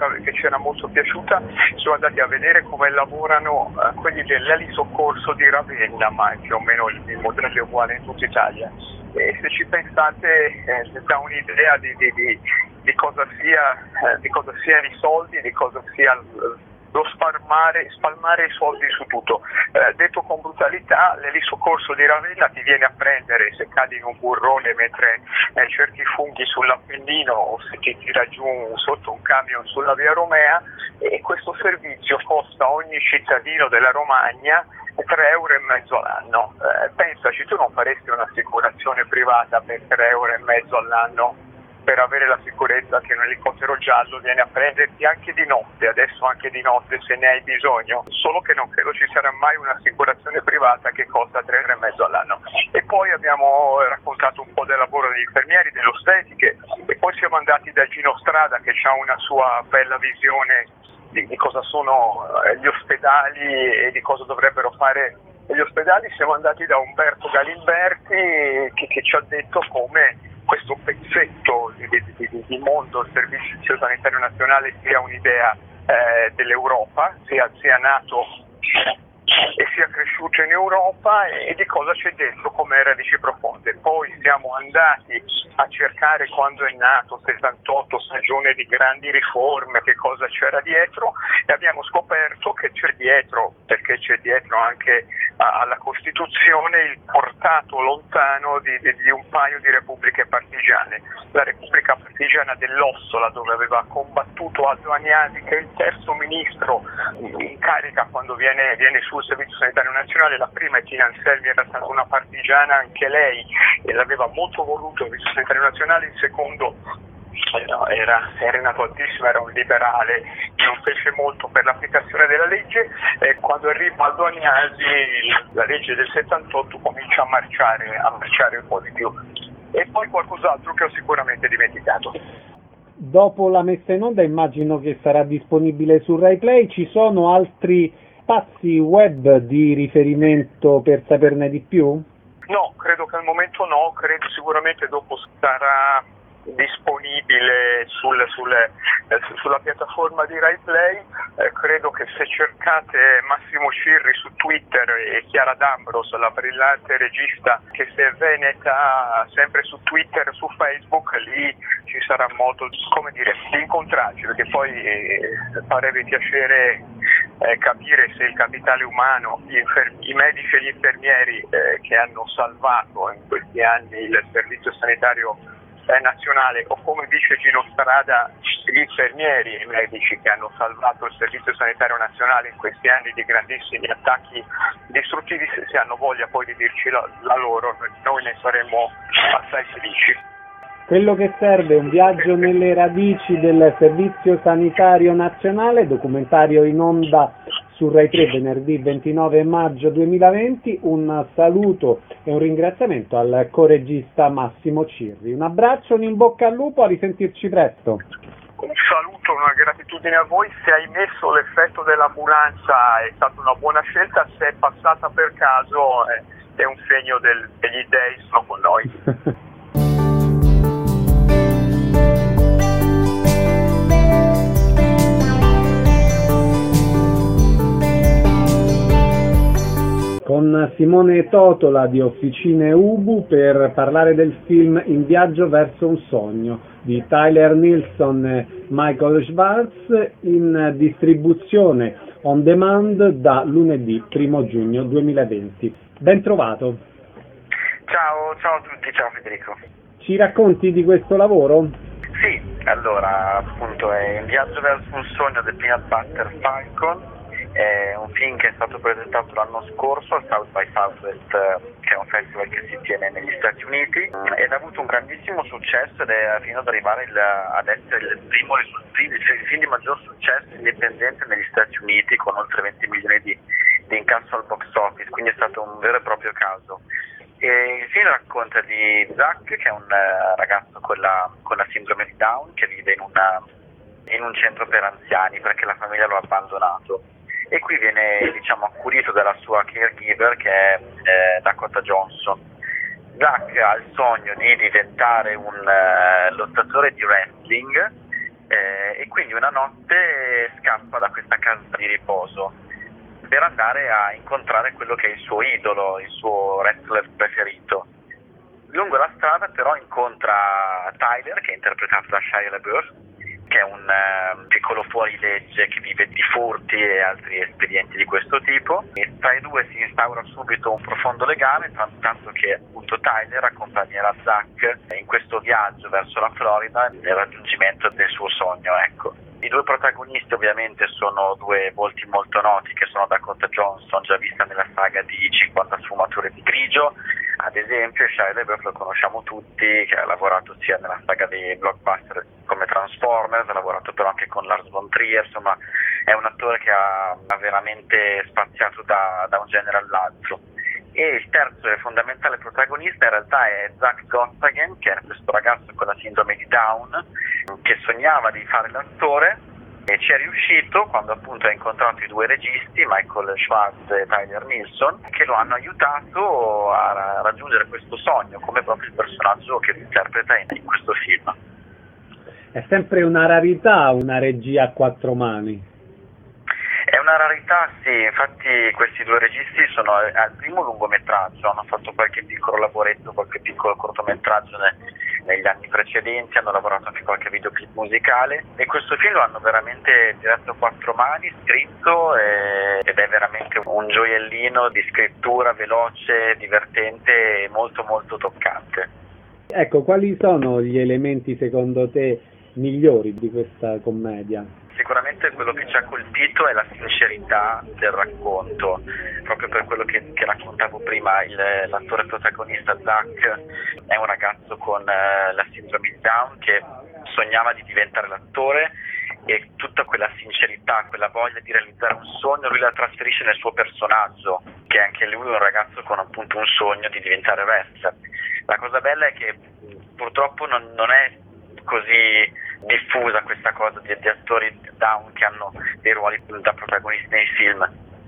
molto piaciuta. Siamo andati a vedere come lavorano quelli dell'Eli Soccorso di Ravenna, ma più o meno il modello è uguale in tutta Italia. E se ci pensate dà un'idea di cosa siano i soldi, di cosa sia lo spalmare i soldi su tutto. Detto con brutalità, l'Eli Soccorso di Ravenna ti viene a prendere se cadi in un burrone mentre cerchi funghi sull'Appennino, o se ti tira giù sotto un camion sulla via Romea, e questo servizio costa a ogni cittadino della Romagna 3,5 euro all'anno. Pensaci, tu non faresti un'assicurazione privata per 3,5 euro all'anno per avere la sicurezza che un elicottero giallo viene a prenderti anche di notte, adesso anche di notte se ne hai bisogno? Solo che non credo ci sarà mai un'assicurazione privata che costa 3,5 euro all'anno. E poi abbiamo raccontato un po' del lavoro degli infermieri, delle ostetiche, e poi siamo andati da Gino Strada, che ha una sua bella visione di cosa sono gli ospedali e di cosa dovrebbero fare gli ospedali. Siamo andati da Umberto Galimberti, che ci ha detto come questo pezzetto di mondo, il Servizio Sanitario Nazionale, sia un'idea dell'Europa, sia nato e sia cresciuto in Europa e di cosa c'è dentro come radici profonde. Poi siamo andati a cercare, quando è nato 78, stagione di grandi riforme, che cosa c'era dietro, e abbiamo scoperto che c'è dietro, perché c'è dietro anche alla Costituzione, il portato lontano di un paio di repubbliche partigiane. La Repubblica Partigiana dell'Ossola, dove aveva combattuto Aldo Agnasi, che è il terzo ministro in carica quando viene sul Servizio Sanitario Nazionale. La prima è Tina Anselmi, era stata una partigiana anche lei e l'aveva molto voluto il Servizio Sanitario Nazionale. Il secondo era Renato Altissimo, era un liberale che non fece molto per l'applicazione della legge, e quando arriva Aldo Agnasi la legge del 78 comincia a marciare un po' di più. E poi qualcos'altro che ho sicuramente dimenticato. Dopo la messa in onda immagino che sarà disponibile su Rai Play. Ci sono altri spazi web di riferimento per saperne di più? No, credo che al momento no, credo sicuramente dopo sarà disponibile sulla piattaforma di Rai Play. Credo che se cercate Massimo Cirri su Twitter e Chiara D'Ambros, la brillante regista che si è veneta, sempre su Twitter e su Facebook, lì ci sarà modo di incontrarci, perché poi farebbe piacere capire se il capitale umano, i medici e gli infermieri che hanno salvato in questi anni il servizio sanitario nazionale, o come dice Gino Strada, gli infermieri e i medici che hanno salvato il servizio sanitario nazionale in questi anni di grandissimi attacchi distruttivi, se hanno voglia poi di dirci la loro, noi ne saremmo assai felici. Quello che serve è un viaggio nelle radici del Servizio Sanitario Nazionale, documentario in onda su Rai 3 venerdì 29 maggio 2020. Un saluto e un ringraziamento al coregista Massimo Cirri. Un abbraccio, un in bocca al lupo, a risentirci presto. Un saluto, una gratitudine a voi. Se hai messo l'effetto dell'ambulanza è stata una buona scelta, se è passata per caso è un segno degli dei sono con noi. Con Simone Totola di Officine Ubu per parlare del film In viaggio verso un sogno di Tyler Nilsson e Michael Schwartz, in distribuzione on demand da lunedì 1 giugno 2020. Ben trovato. Ciao a tutti, ciao Federico. Ci racconti di questo lavoro? Sì, allora appunto è In viaggio verso un sogno del Peanut Butter Falcon. È un film che è stato presentato l'anno scorso al South by Southwest, che è un festival che si tiene negli Stati Uniti, ed ha avuto un grandissimo successo ed è fino ad arrivare ad essere il film di maggior successo indipendente negli Stati Uniti, con oltre 20 milioni di incasso al box office, quindi è stato un vero e proprio caso. E il film racconta di Zach, che è un ragazzo con la sindrome di Down, che vive in un centro per anziani perché la famiglia lo ha abbandonato. E qui viene accudito dalla sua caregiver, che è Dakota Johnson. Zach ha il sogno di diventare un lottatore di wrestling e quindi una notte scappa da questa casa di riposo per andare a incontrare quello che è il suo idolo, il suo wrestler preferito. Lungo la strada però incontra Tyler, che è interpretato da Shia LaBeouf, che è un piccolo fuorilegge che vive di furti e altri espedienti di questo tipo, e tra i due si instaura subito un profondo legame, tanto che appunto Tyler accompagnerà Zach in questo viaggio verso la Florida nel raggiungimento del suo sogno, ecco. I due protagonisti ovviamente sono due volti molto noti, che sono Dakota Johnson, già vista nella saga di 50 sfumature di grigio, ad esempio, e Shia LaBeouf lo conosciamo tutti, che ha lavorato sia nella saga dei blockbuster come Transformers, ha lavorato però anche con Lars von Trier, insomma è un attore che ha veramente spaziato da un genere all'altro. E il terzo e fondamentale protagonista in realtà è Zach Gottsagen, che è questo ragazzo con la sindrome di Down, che sognava di fare l'attore e ci è riuscito quando appunto ha incontrato i due registi, Michael Schwartz e Tyler Nilsson, che lo hanno aiutato a raggiungere questo sogno, come proprio il personaggio che lui interpreta in questo film. È sempre una rarità una regia a quattro mani. È una rarità, sì, infatti questi due registi sono al primo lungometraggio, hanno fatto qualche piccolo lavoretto, qualche piccolo cortometraggio negli anni precedenti, hanno lavorato anche qualche videoclip musicale e questo film lo hanno veramente diretto a quattro mani, scritto ed è veramente un gioiellino di scrittura veloce, divertente e molto molto toccante. Ecco, quali sono gli elementi secondo te migliori di questa commedia? Sicuramente quello che ci ha colpito è la sincerità del racconto, proprio per quello che raccontavo prima, l'attore protagonista Zach è un ragazzo con la sindrome di Down che sognava di diventare l'attore e tutta quella sincerità, quella voglia di realizzare un sogno, lui la trasferisce nel suo personaggio, che è anche lui un ragazzo con appunto un sogno di diventare wrestler. La cosa bella è che purtroppo non è così diffusa questa cosa di attori down che hanno dei ruoli da protagonisti nei film,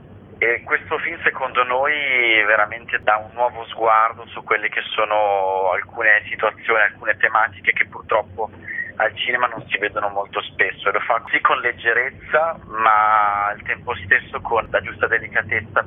e questo film secondo noi veramente dà un nuovo sguardo su quelle che sono alcune situazioni, alcune tematiche che purtroppo al cinema non si vedono molto spesso, e lo fa così con leggerezza ma al tempo stesso con la giusta delicatezza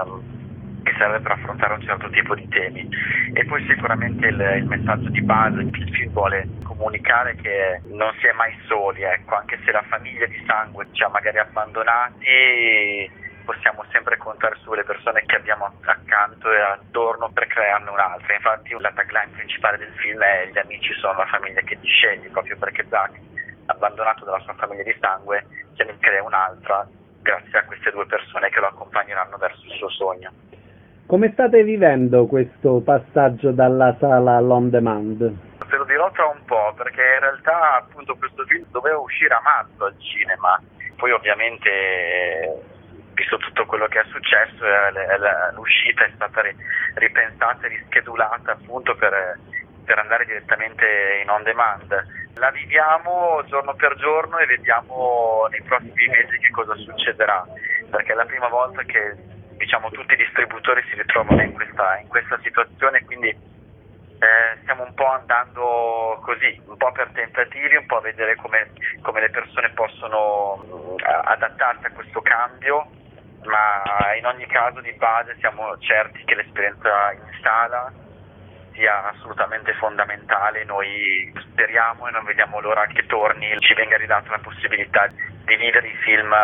che serve per affrontare un certo tipo di temi. E poi sicuramente il messaggio di base che il film vuole comunicare, che non si è mai soli, ecco, anche se la famiglia di sangue ci ha magari abbandonati, possiamo sempre contare sulle persone che abbiamo accanto e attorno per crearne un'altra. Infatti la tagline principale del film è "gli amici sono la famiglia che ti scegli", proprio perché Zach, abbandonato dalla sua famiglia di sangue, se ne crea un'altra grazie a queste due persone che lo accompagneranno verso il suo sogno. Come state vivendo questo passaggio dalla sala all'on demand? Te lo dirò tra un po', perché in realtà appunto questo film doveva uscire a marzo al cinema, poi ovviamente visto tutto quello che è successo l'uscita è stata ripensata e rischedulata appunto per andare direttamente in on demand. La viviamo giorno per giorno e vediamo nei prossimi mesi che cosa succederà, perché è la prima volta che tutti i distributori si ritrovano in questa situazione, quindi stiamo un po' andando così, un po' per tentativi, un po' a vedere come le persone possono adattarsi a questo cambio, ma in ogni caso di base siamo certi che l'esperienza in sala sia assolutamente fondamentale. Noi speriamo e non vediamo l'ora che torni, ci venga ridata la possibilità di vivere i film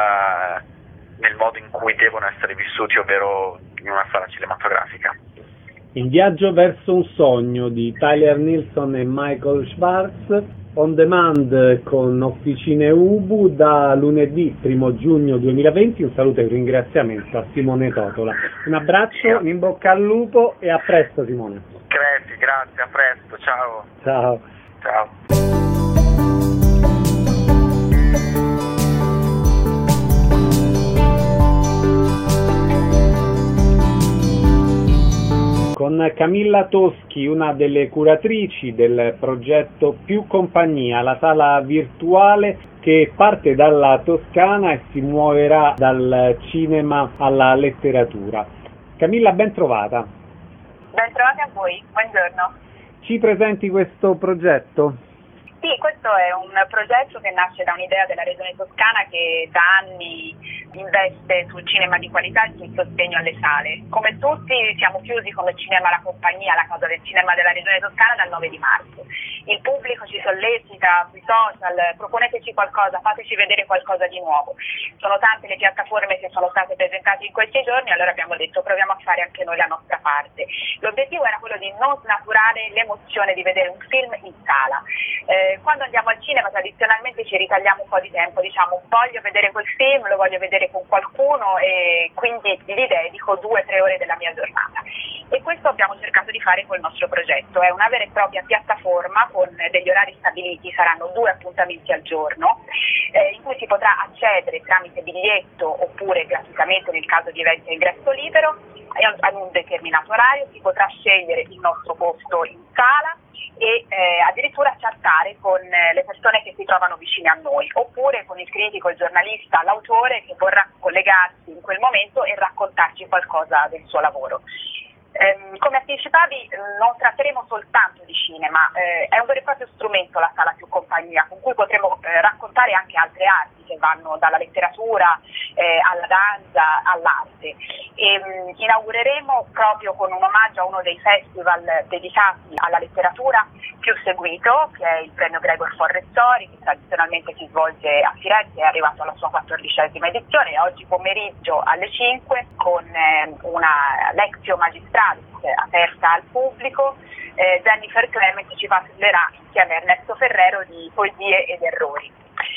nel modo in cui devono essere vissuti, ovvero in una sala cinematografica. In viaggio verso un sogno di Tyler Nilsson e Michael Schwartz, on demand con Officine Ubu da lunedì 1 giugno 2020. Un saluto e un ringraziamento a Simone Totola. Un abbraccio, in bocca al lupo e a presto Simone. Grazie, a presto, ciao. Ciao. Ciao. Con Camilla Toschi, una delle curatrici del progetto Più Compagnia, la sala virtuale che parte dalla Toscana e si muoverà dal cinema alla letteratura. Camilla, ben trovata. Ben trovati a voi, buongiorno. Ci presenti questo progetto? Sì, questo è un progetto che nasce da un'idea della Regione Toscana che da anni investe sul cinema di qualità e sul sostegno alle sale. Come tutti siamo chiusi come Cinema La Compagnia, la casa del cinema della Regione Toscana, dal 9 di marzo. Il pubblico ci sollecita sui social, proponeteci qualcosa, fateci vedere qualcosa di nuovo. Sono tante le piattaforme che sono state presentate in questi giorni, allora abbiamo detto proviamo a fare anche noi la nostra parte. L'obiettivo era quello di non snaturare l'emozione di vedere un film in sala. Quando andiamo al cinema tradizionalmente ci ritagliamo un po' di tempo, diciamo voglio vedere quel film, lo voglio vedere con qualcuno e quindi gli dedico 2-3 ore della mia giornata. E questo abbiamo cercato di fare col nostro progetto, è una vera e propria piattaforma con degli orari stabiliti, saranno 2 appuntamenti al giorno, in cui si potrà accedere tramite biglietto oppure gratuitamente nel caso di eventi a ingresso libero ad un determinato orario, si potrà scegliere il nostro posto in sala e addirittura chattare con le persone che si trovano vicine a noi, oppure con il critico, il giornalista, l'autore che vorrà collegarsi in quel momento e raccontarci qualcosa del suo lavoro. Come anticipavi, non tratteremo soltanto di cinema, è un vero e proprio strumento la sala più compagnia, con cui potremo raccontare anche altre arti che vanno dalla letteratura alla danza, all'arte. Inaugureremo proprio con un omaggio a uno dei festival dedicati alla letteratura più seguito, che è il premio Gregor Forrestori, che tradizionalmente si svolge a Firenze, è arrivato alla sua 14ª edizione, e oggi pomeriggio alle 5 con una lectio magistralis aperta al pubblico. Jennifer Clement ci parlerà insieme a Ernesto Ferrero di Poesie ed Errori.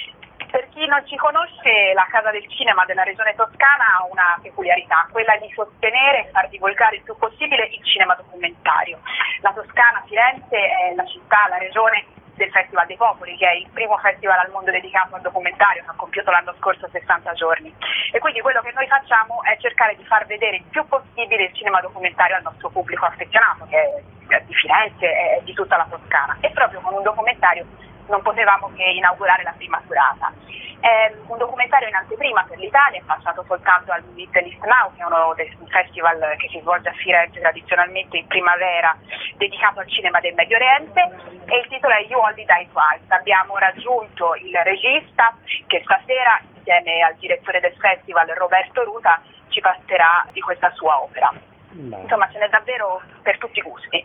Per chi non ci conosce, la Casa del Cinema della Regione Toscana ha una peculiarità, quella di sostenere e far divulgare il più possibile il cinema documentario. La Toscana, Firenze, è la città, la regione del Festival dei Popoli, che è il primo festival al mondo dedicato al documentario, che ha compiuto l'anno scorso 60 giorni. E quindi quello che noi facciamo è cercare di far vedere il più possibile il cinema documentario al nostro pubblico affezionato, che è di Firenze e di tutta la Toscana. E proprio con un documentario non potevamo che inaugurare la prima serata. È un documentario in anteprima per l'Italia, è passato soltanto al Middle East Now, che è uno dei festival che si svolge a Firenze tradizionalmente in primavera, dedicato al cinema del Medio Oriente, e il titolo è You Only Die Twice. Abbiamo raggiunto il regista che stasera, insieme al direttore del festival Roberto Ruta, ci parlerà di questa sua opera. Insomma, ce n'è davvero per tutti i gusti.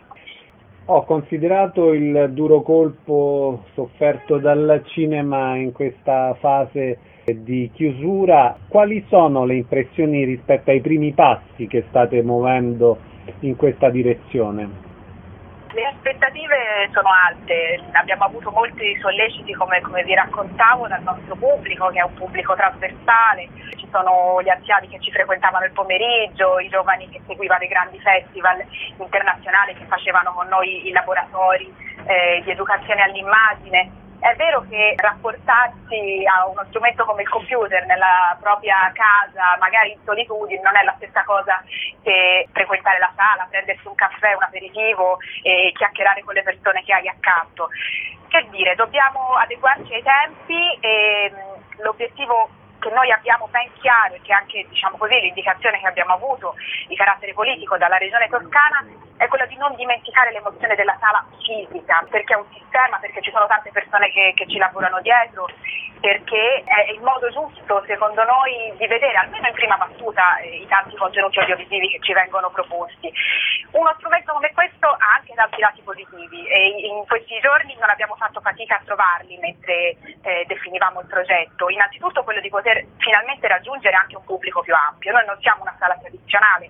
Ho considerato il duro colpo sofferto dal cinema in questa fase di chiusura. Quali sono le impressioni rispetto ai primi passi che state muovendo in questa direzione? Le aspettative sono alte, abbiamo avuto molti solleciti, come vi raccontavo, dal nostro pubblico, che è un pubblico trasversale. Ci sono gli anziani che ci frequentavano il pomeriggio, i giovani che seguivano i grandi festival internazionali, che facevano con noi i laboratori di educazione all'immagine. È vero che rapportarsi a uno strumento come il computer nella propria casa, magari in solitudine, non è la stessa cosa che frequentare la sala, prendersi un caffè, un aperitivo e chiacchierare con le persone che hai accanto. Che dire, dobbiamo adeguarci ai tempi, e l'obiettivo che noi abbiamo ben chiaro, e che anche, diciamo così, l'indicazione che abbiamo avuto di carattere politico dalla Regione Toscana, è quella di non dimenticare l'emozione della sala fisica, perché è un sistema, perché ci sono tante persone che ci lavorano dietro, perché è il modo giusto, secondo noi, di vedere, almeno in prima battuta, i tanti contenuti audiovisivi che ci vengono proposti. Uno strumento come questo ha anche tanti lati positivi, e in questi giorni non abbiamo fatto fatica a trovarli mentre definivamo il progetto. Innanzitutto quello di poter finalmente raggiungere anche un pubblico più ampio. Noi non siamo una sala tradizionale,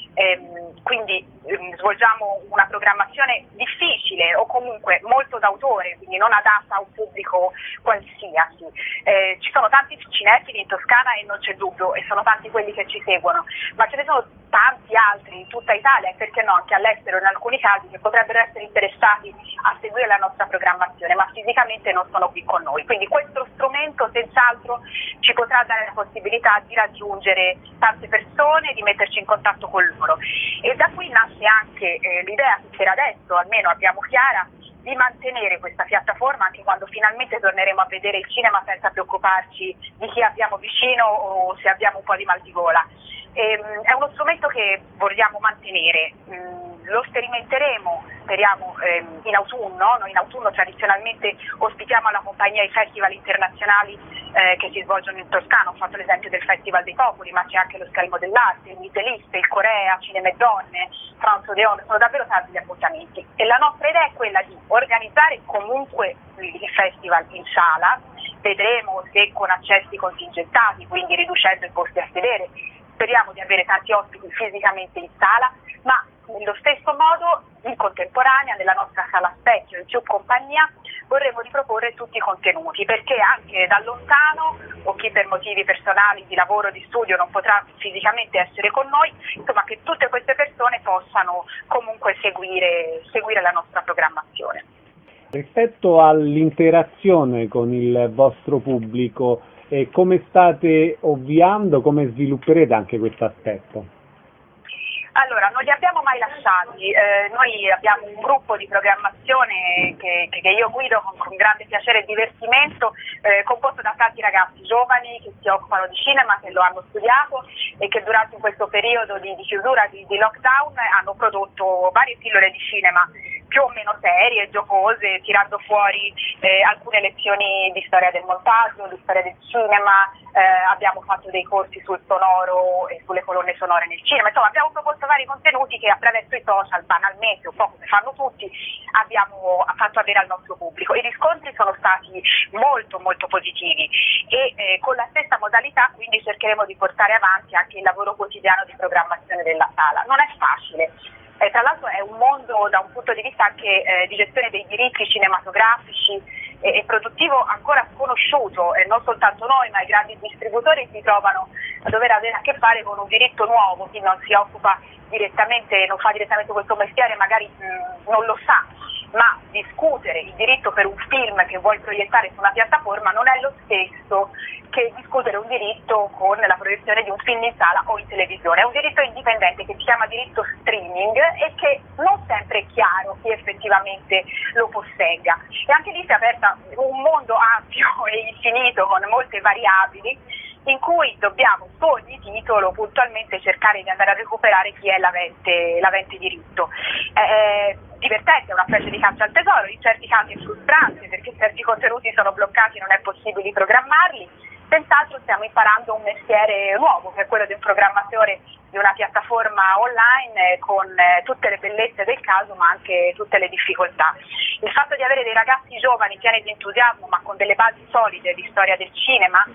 quindi svolgiamo una programmazione difficile, o comunque molto d'autore, quindi non adatta a un pubblico qualsiasi. Ci sono tanti cinefili in Toscana, e non c'è dubbio, e sono tanti quelli che ci seguono, ma ce ne sono tanti altri in tutta Italia, e perché no anche all'estero in alcuni casi, che potrebbero essere interessati a seguire la nostra programmazione, ma fisicamente non sono qui con noi. Quindi questo strumento senz'altro ci potrà dare la possibilità di raggiungere tante persone, di metterci in contatto con loro. E da qui nasce anche l'idea, che per adesso almeno abbiamo chiara, di mantenere questa piattaforma anche quando finalmente torneremo a vedere il cinema, senza preoccuparci di chi abbiamo vicino o se abbiamo un po' di mal di gola. È uno strumento che vogliamo mantenere, lo sperimenteremo, speriamo, in autunno. Noi in autunno tradizionalmente ospitiamo alla compagnia i festival internazionali che si svolgono in Toscana. Ho fatto l'esempio del Festival dei Popoli, ma c'è anche lo Schermo dell'Arte, il Middle East, il Corea, Cinema e Donne, France Odeon, sono davvero tanti gli appuntamenti. E la nostra idea è quella di organizzare comunque il festival in sala, vedremo se con accessi contingentati, quindi riducendo i posti a sedere. Speriamo di avere tanti ospiti fisicamente in sala, ma nello stesso modo, in contemporanea, nella nostra sala specchio, in più compagnia, vorremmo riproporre tutti i contenuti, perché anche da lontano, o chi per motivi personali, di lavoro, di studio, non potrà fisicamente essere con noi, insomma, che tutte queste persone possano comunque seguire la nostra programmazione. Rispetto all'interazione con il vostro pubblico, come state ovviando, come svilupperete anche questo aspetto? Allora, non li abbiamo mai lasciati, noi abbiamo un gruppo di programmazione che io guido con grande piacere e divertimento, composto da tanti ragazzi giovani che si occupano di cinema, che lo hanno studiato e che durante questo periodo di chiusura, di lockdown, hanno prodotto varie pillole di cinema più o meno serie, giocose, tirando fuori alcune lezioni di storia del montaggio, di storia del cinema, abbiamo fatto dei corsi sul sonoro e sulle colonne sonore nel cinema, insomma abbiamo proposto vari contenuti che attraverso i social, banalmente, un po' come fanno tutti, abbiamo fatto avere al nostro pubblico. I riscontri sono stati molto molto positivi e con la stessa modalità quindi cercheremo di portare avanti anche il lavoro quotidiano di programmazione della sala. Non è facile. Tra l'altro è un mondo da un punto di vista anche di gestione dei diritti cinematografici e produttivo ancora sconosciuto, e non soltanto noi ma i grandi distributori si trovano a dover avere a che fare con un diritto nuovo. Chi non si occupa direttamente, non fa direttamente questo mestiere magari non lo sa, ma discutere il diritto per un film che vuoi proiettare su una piattaforma non è lo stesso che discutere un diritto con la proiezione di un film in sala o in televisione. È un diritto indipendente che si chiama diritto streaming e che non sempre è chiaro chi effettivamente lo possegga. E anche lì si è aperta un mondo ampio e infinito con molte variabili in cui dobbiamo su ogni titolo puntualmente cercare di andare a recuperare chi è l'avente diritto. Divertente, è una specie di caccia al tesoro, in certi casi è frustrante perché certi contenuti sono bloccati e non è possibile programmarli. Senz'altro stiamo imparando un mestiere nuovo, che è quello di un programmatore di una piattaforma online con tutte le bellezze del caso ma anche tutte le difficoltà. Il fatto di avere dei ragazzi giovani pieni di entusiasmo ma con delle basi solide di storia del cinema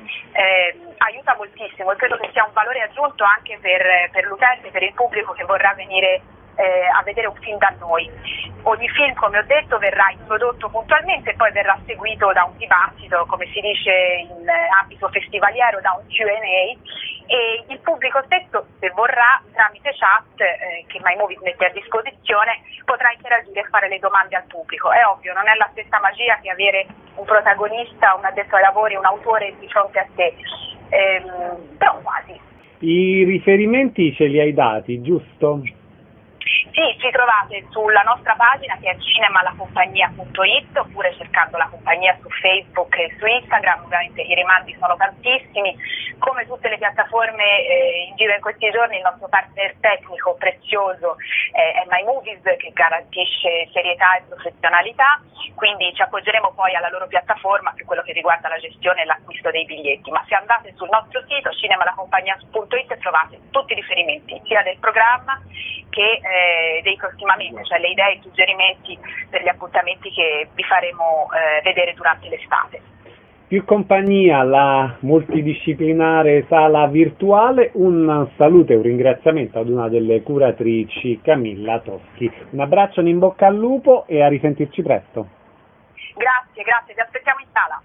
aiuta moltissimo e credo che sia un valore aggiunto anche per l'utente, per il pubblico che vorrà venire a vedere un film da noi. Ogni film, come ho detto, verrà introdotto puntualmente e poi verrà seguito da un dibattito, come si dice in ambito festivaliero, da un Q&A, e il pubblico stesso, se vorrà, tramite chat che My Movies mette a disposizione, potrà interagire e fare le domande al pubblico. È ovvio, non è la stessa magia che avere un protagonista, un addetto ai lavori, un autore di fronte a te, però quasi. I riferimenti ce li hai dati, giusto? Sì, ci trovate sulla nostra pagina che è cinemalacompagnia.it, oppure cercando la compagnia su Facebook e su Instagram. Ovviamente i rimandi sono tantissimi, come tutte le piattaforme in giro in questi giorni. Il nostro partner tecnico prezioso è My Movies, che garantisce serietà e professionalità, quindi ci appoggeremo poi alla loro piattaforma per quello che riguarda la gestione e l'acquisto dei biglietti. Ma se andate sul nostro sito cinemalacompagnia.it trovate tutti i riferimenti sia del programma che dei prossimamente, cioè le idee e i suggerimenti per gli appuntamenti che vi faremo vedere durante l'estate. Più compagnia, la multidisciplinare sala virtuale. Un saluto e un ringraziamento ad una delle curatrici, Camilla Toschi. Un abbraccio, un in bocca al lupo e a risentirci presto. Grazie, vi aspettiamo in sala.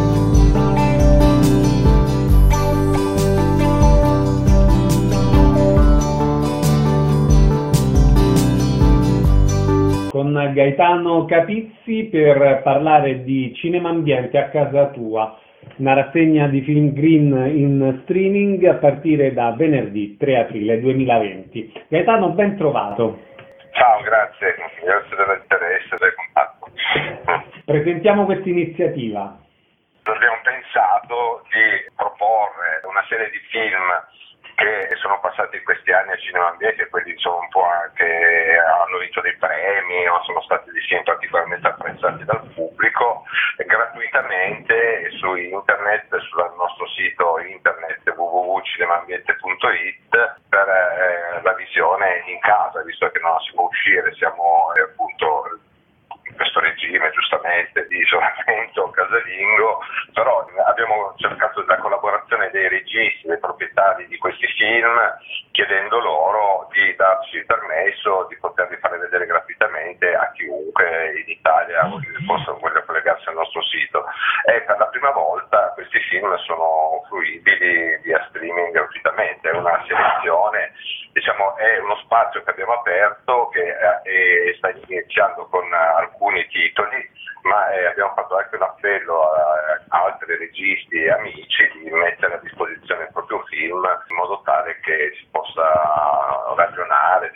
Con Gaetano Capizzi per parlare di Cinema Ambiente a casa tua, una rassegna di film green in streaming a partire da venerdì 3 aprile 2020. Gaetano, ben trovato. Ciao, grazie dell'interesse, del contatto. Presentiamo questa iniziativa. Abbiamo pensato di proporre una serie di film che sono passati in questi anni al Cinema Ambiente, e quelli sono un po' anche hanno vinto dei premi o sono stati dei film particolarmente apprezzati dal pubblico, gratuitamente su internet, sul nostro sito internet www.cinemambiente.it per la visione in casa, visto che non si può uscire, siamo appunto in questo regime giustamente di isolamento casalingo, però abbiamo cercato la collaborazione dei registi, dei proprietari di questi film, chiedendo loro di darci il permesso di poterli fare vedere gratuitamente a chiunque in Italia voglia collegarsi al nostro sito. E per la prima volta questi film sono fruibili via streaming gratuitamente. È una selezione, diciamo, è uno spazio che abbiamo aperto che sta iniziando con alcuni titoli, ma abbiamo fatto anche un appello a altri registi e amici di mettere a disposizione il proprio film in modo tale che si possa ragionare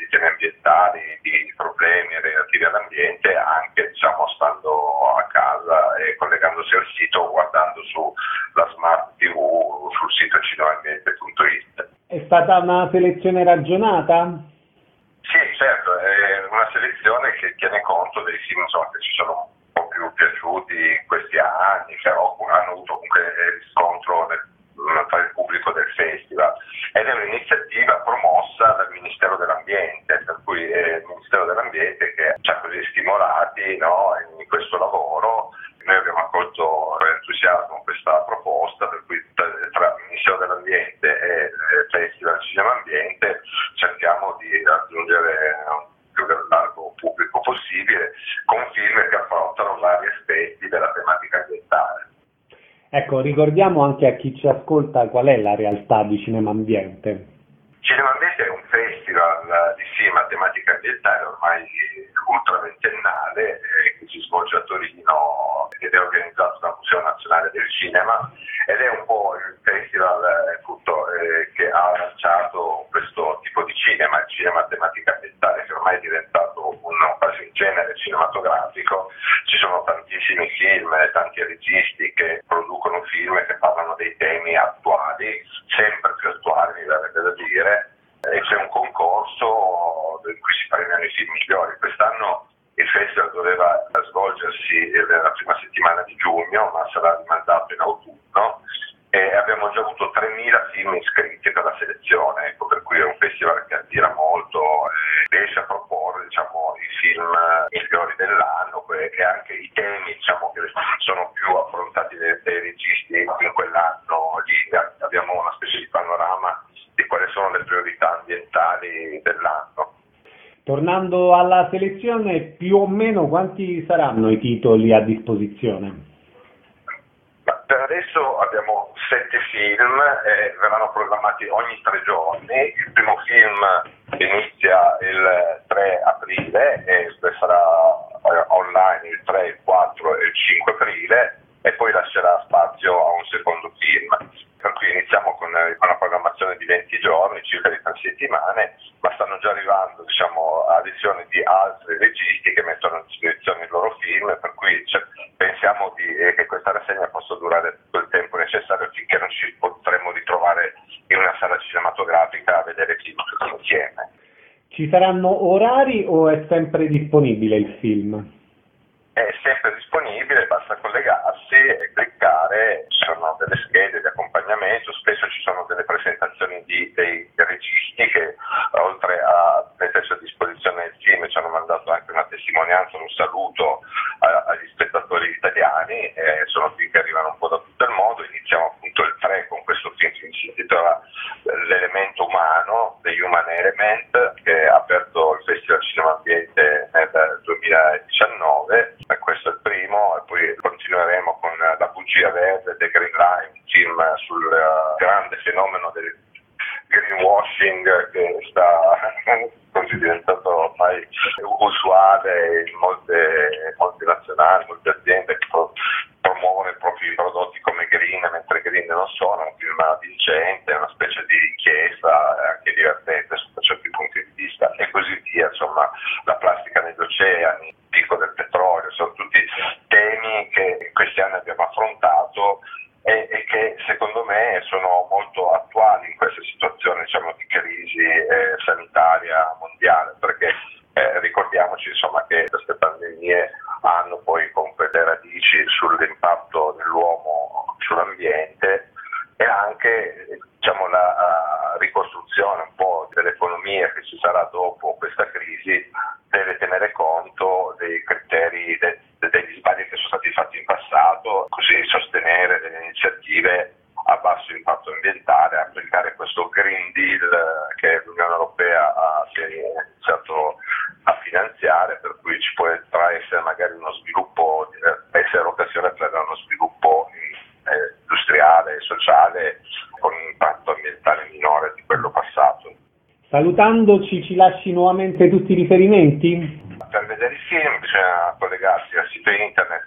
È stata una selezione ragionata? Sì, certo, è una selezione che tiene conto dei film insomma, che ci sono un po' più piaciuti in questi anni, che hanno avuto comunque riscontro tra il pubblico del festival, ed è un'iniziativa promossa dal Ministero dell'Ambiente, per cui è il Ministero dell'Ambiente che ci ha così stimolati, no, in questo lavoro. Noi abbiamo accolto con entusiasmo questa proposta, per cui tra il Ministero dell'Ambiente e il Festival Cinema Ambiente cerchiamo di raggiungere un più largo pubblico possibile con film che affrontano vari aspetti della tematica ambientale. Ecco, ricordiamo anche a chi ci ascolta qual è la realtà di Cinema Ambiente. Cinema Ambiente è un festival di film a tematica ambientale ormai ultraventennale che si svolge a Torino ed è organizzato dal Museo Nazionale del Cinema, ed è un po' il festival appunto, che ha lanciato questo tipo di cinema, il cinema a tematica ambientale, che ormai è diventato quasi un genere cinematografico. Ci sono tantissimi film e tanti registi che producono film che parlano dei temi attuali, sempre più attuali mi verrebbe da dire, e c'è un concorso in cui si premiano i film migliori. Quest'anno il festival doveva svolgersi nella prima settimana di giugno, ma sarà rimandato in autunno, e abbiamo già avuto 3.000 film iscritti per la selezione, ecco, per cui è un festival che attira molto, riesce a proporre diciamo, i film migliori dell'anno e anche i temi diciamo, che sono più affrontati dai registi in quell'anno. Lì abbiamo una specie di panorama di quali sono le priorità ambientali dell'anno. Tornando alla selezione, più o meno quanti saranno i titoli a disposizione? Per adesso abbiamo 7 film e verranno programmati ogni 3 giorni. Il primo film inizia il 3 aprile e sarà online il 3, il 4 e il 5 aprile, e poi lascerà spazio a un secondo film. Per cui iniziamo con una programmazione di 20 giorni, circa di 3 settimane, ma stanno già arrivando diciamo, adesioni di altri registi che mettono a disposizione i loro film, per cui pensiamo che questa rassegna possa durare tutto il tempo necessario finché non ci potremo ritrovare in una sala cinematografica a vedere film tutti insieme. Ci saranno orari o è sempre disponibile il film? È sempre disponibile, basta collegarsi e cliccare, ci sono delle schede di accompagnamento, spesso ci sono delle presentazioni dei registi che oltre a metterci a disposizione il film ci hanno mandato anche una testimonianza, un saluto agli spettatori italiani, sono film che arrivano un po' da tutto il mondo. Iniziamo appunto il 3 con questo film che si intitola L'elemento umano, The Human Element, che ha aperto il Festival Cinema Ambiente nel 2019. Questo è il primo, e poi continueremo con La bugia verde, The Green Line, un film sul grande fenomeno del greenwashing che sta così diventato ormai usuale in molte multinazionali, molte aziende che promuovono i propri prodotti come green, mentre green non sono. Un film vincente, una specie di inchiesta anche divertente sotto certi punti di vista, e così via. Insomma, la plastica negli oceani, il picco del petrolio, sono tutti temi che in questi anni abbiamo affrontato e che secondo me sono molto attuali in questa situazione diciamo, di crisi sanitaria mondiale, perché ricordiamoci insomma, che queste pandemie hanno poi comunque le radici sull'impatto dell'uomo sull'ambiente, e anche diciamo, la ricostruzione un po' dell'economia che ci sarà dopo questa crisi deve tenere conto dei criteri degli sbagli che sono stati fatti in passato, così sostenere delle iniziative a basso impatto ambientale, applicare questo Green Deal che l'Unione Europea ha iniziato a finanziare, per cui ci potrà essere magari uno sviluppo, essere l'occasione per uno sviluppo industriale e sociale con un impatto ambientale minore di quello passato. Salutandoci, ci lasci nuovamente tutti i riferimenti? Per vedere i film bisogna collegarsi al sito internet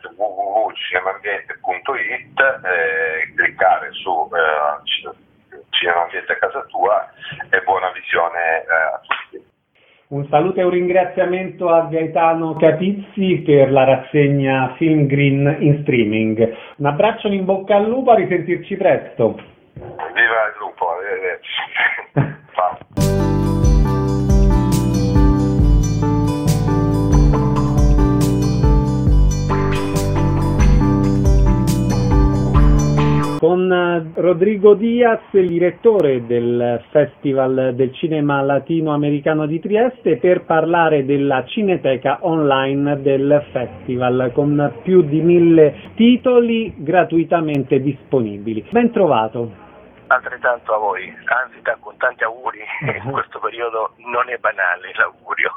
www.cinemambiente.it, cliccare su Cinema Ambiente a casa tua, e buona visione a tutti. Un saluto e un ringraziamento a Gaetano Capizzi per la rassegna Film Green in streaming. Un abbraccio in bocca al lupo, a risentirci presto. Viva il lupo! Ciao. Con Rodrigo Diaz, il direttore del Festival del Cinema Latinoamericano di Trieste, per parlare della cineteca online del festival, con più di 1000 titoli gratuitamente disponibili. Ben trovato. Altrettanto a voi, anzi con tanti auguri, in questo periodo non è banale l'augurio.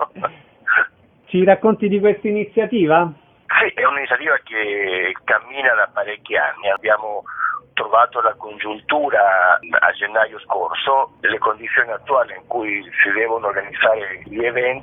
Ci racconti di questa iniziativa? Sì, è un'iniziativa che cammina da parecchi anni. Abbiamo trovato la congiuntura a gennaio scorso, le condizioni attuali in cui si devono organizzare gli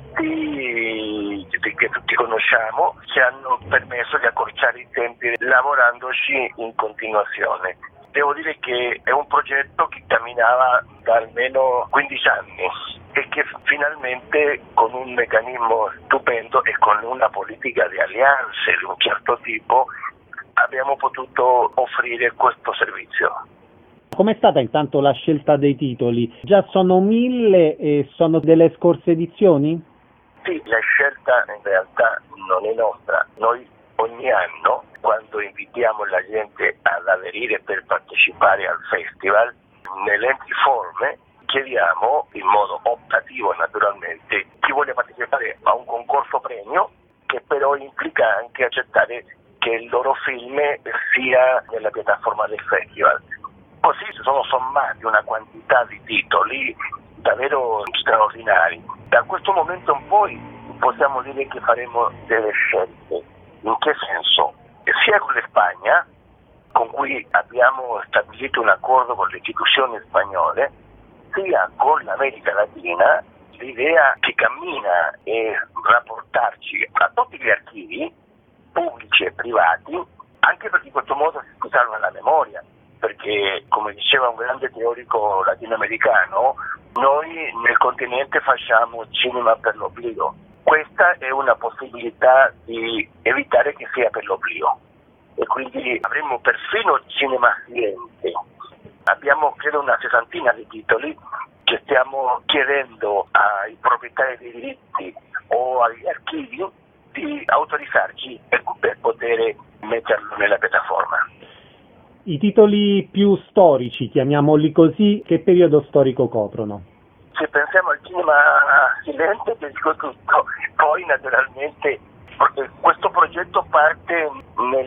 eventi che tutti conosciamo, ci hanno permesso di accorciare i tempi lavorandoci in continuazione. Devo dire che è un progetto che camminava da almeno 15 anni e che finalmente, con un meccanismo stupendo e con una politica di alleanze di un certo tipo, abbiamo potuto offrire questo servizio. Com'è stata intanto la scelta dei titoli? Già sono 1000 e sono delle scorse edizioni? Sì, la scelta in realtà non è nostra. Noi ogni anno, quando invitiamo la gente ad aderire per partecipare al festival, nell'entiforme chiediamo, in modo optativo naturalmente, chi vuole partecipare a un concorso premio, che però implica anche accettare che il loro film sia nella piattaforma del festival. Così si sono sommati una quantità di titoli davvero straordinari. Da questo momento in poi possiamo dire che faremo delle scelte. In che senso? Sia con l'Espagna, con cui abbiamo stabilito un accordo con le istituzioni spagnole, sia con l'America Latina, l'idea che cammina è rapportarci a tutti gli archivi pubblici e privati, anche perché in questo modo si salva la memoria, perché, come diceva un grande teorico latinoamericano, noi nel continente facciamo cinema per l'oblio. Questa è una possibilità di evitare che sia per l'oblio, e quindi avremo perfino cinema silente. Abbiamo credo una 60 di titoli che stiamo chiedendo ai proprietari dei diritti o agli archivi di autorizzarci per poter metterlo nella piattaforma. I titoli più storici, chiamiamoli così, che periodo storico coprono? Se pensiamo al cinema silente, ti dico tutto. Poi naturalmente questo progetto parte nel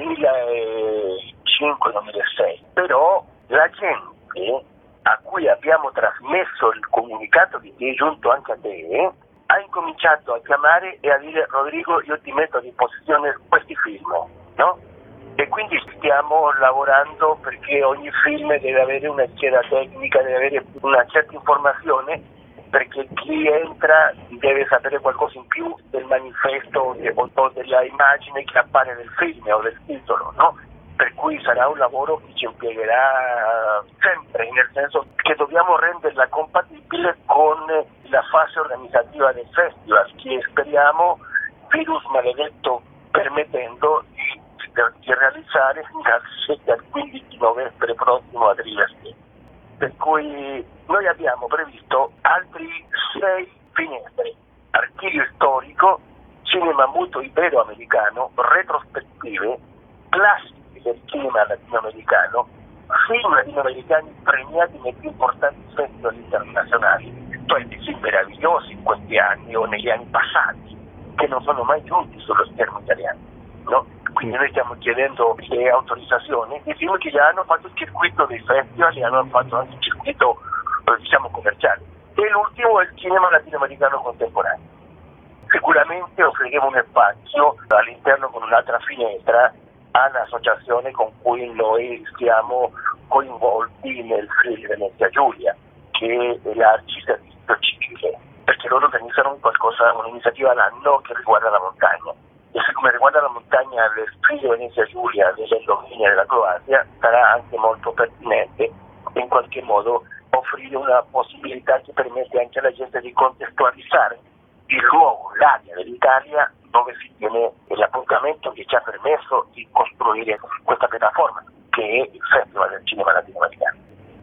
2005-2006, però la gente a cui abbiamo trasmesso il comunicato che è giunto anche a te ha incominciato a chiamare e a dire: Rodrigo, io ti metto a disposizione questi film, no? E quindi stiamo lavorando perché ogni film deve avere una scheda tecnica, deve avere una certa informazione, perché chi entra deve sapere qualcosa in più del manifesto o della immagine che appare nel film o del titolo, no? Per cui sarà un lavoro che ci impiegherà sempre, nel senso che dobbiamo renderla compatibile con la fase organizzativa del festival, che speriamo, virus maledetto permettendo, di realizzare dal 7 al 15 novembre prossimo a Trieste. Per cui noi abbiamo previsto altri 6 finestre: archivio storico, cinema muto ibero-americano, retrospettive, classici del cinema latinoamericano, film latinoamericani premiati nei più importanti festival internazionali, cioè di film meravigliosi in questi anni o negli anni passati, che non sono mai giunti sullo schermo italiano, no? Quindi noi stiamo chiedendo le autorizzazioni di film che già hanno fatto il circuito dei festival e hanno fatto anche il circuito commerciale. E l'ultimo è il cinema latinoamericano contemporaneo. Sicuramente offriremo un spazio all'interno con un'altra finestra all'associazione con cui noi siamo coinvolti nel Friuli Venezia Giulia, che è l'Arciservizio Civile, perché loro organizzano un'iniziativa all'anno che riguarda la montagna. E siccome riguarda la montagna del Friuli Venezia Giulia, dell'Eslovenia e della Croazia, sarà anche molto pertinente in qualche modo offrire una possibilità che permette anche alla gente di contestualizzare il luogo, l'area dell'Italia dove si tiene l'appuntamento che ci ha permesso di costruire questa piattaforma, che è il Festival del Cinema Latinoamericano.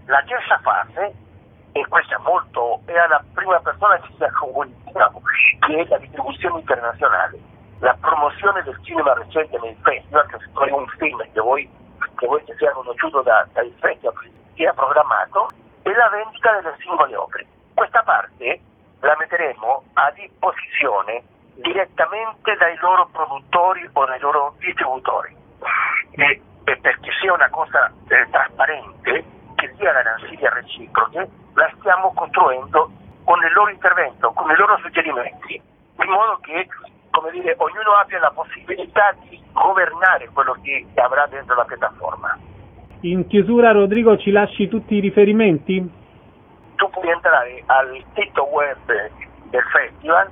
La terza fase, e questa è alla prima persona che sia comunicato, che è la distribuzione internazionale, la promozione del cinema recente nel festival, che è un film che vuoi che sia conosciuto dai festival che sia programmato, e la vendita delle singole opere. Questa parte la metteremo a disposizione direttamente dai loro produttori o dai loro distributori, e perché sia una cosa trasparente, che sia garanzie reciproche, la stiamo costruendo con il loro intervento, con i loro suggerimenti, in modo che, come dire, ognuno abbia la possibilità di governare quello che avrà dentro la piattaforma. In chiusura, Rodrigo, ci lasci tutti i riferimenti? Tu puoi entrare al sito web del festival,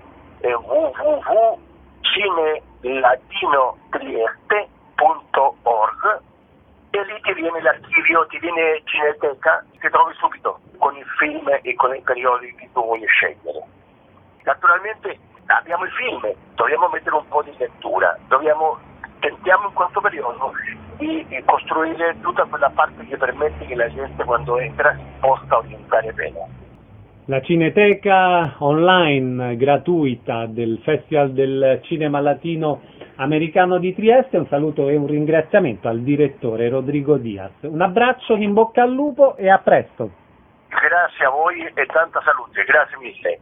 www.cinelatinotrieste.org, e lì ti viene l'archivio, ti viene Cineteca, ti trovi subito con i film e con i periodi che tu vuoi scegliere. Naturalmente abbiamo i film, dobbiamo mettere un po' di lettura, tentiamo in questo periodo di costruire tutta quella parte che permette che la gente quando entra si possa orientare bene. La Cineteca online gratuita del Festival del Cinema Latino Americano di Trieste. Un saluto e un ringraziamento al direttore Rodrigo Diaz. Un abbraccio, in bocca al lupo e a presto. Grazie a voi e tanta salute, grazie mille.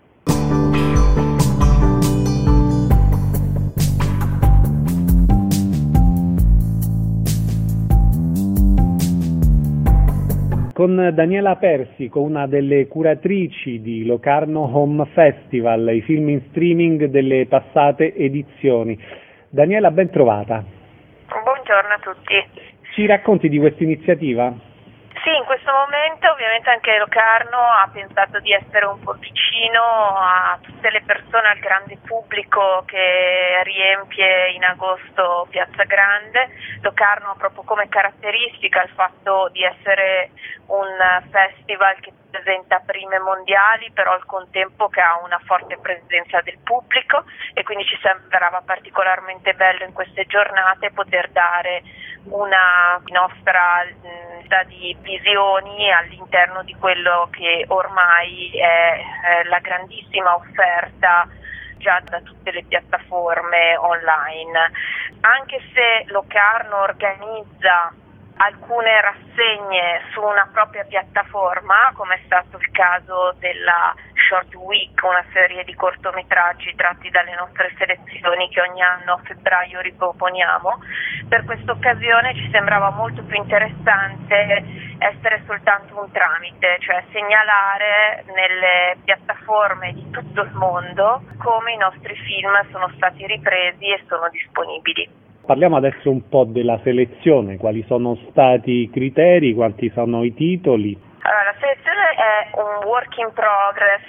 Con Daniela Persico, una delle curatrici di Locarno Home Festival, i film in streaming delle passate edizioni. Daniela, ben trovata. Buongiorno a tutti. Ci racconti di questa iniziativa? Sì, in questo momento ovviamente anche Locarno ha pensato di essere un po' vicino a tutte le persone, al grande pubblico che riempie in agosto Piazza Grande. Locarno ha proprio come caratteristica il fatto di essere un festival che presenta prime mondiali, però al contempo che ha una forte presenza del pubblico, e quindi ci sembrava particolarmente bello in queste giornate poter dare una nostra di visioni all'interno di quello che ormai è la grandissima offerta già da tutte le piattaforme online. Anche se Locarno organizza alcune rassegne su una propria piattaforma, come è stato il caso della Short Week, una serie di cortometraggi tratti dalle nostre selezioni che ogni anno a febbraio riproponiamo, per questa occasione ci sembrava molto più interessante essere soltanto un tramite, cioè segnalare nelle piattaforme di tutto il mondo come i nostri film sono stati ripresi e sono disponibili. Parliamo adesso un po' della selezione, quali sono stati i criteri, quanti sono i titoli? Allora, la selezione è un work in progress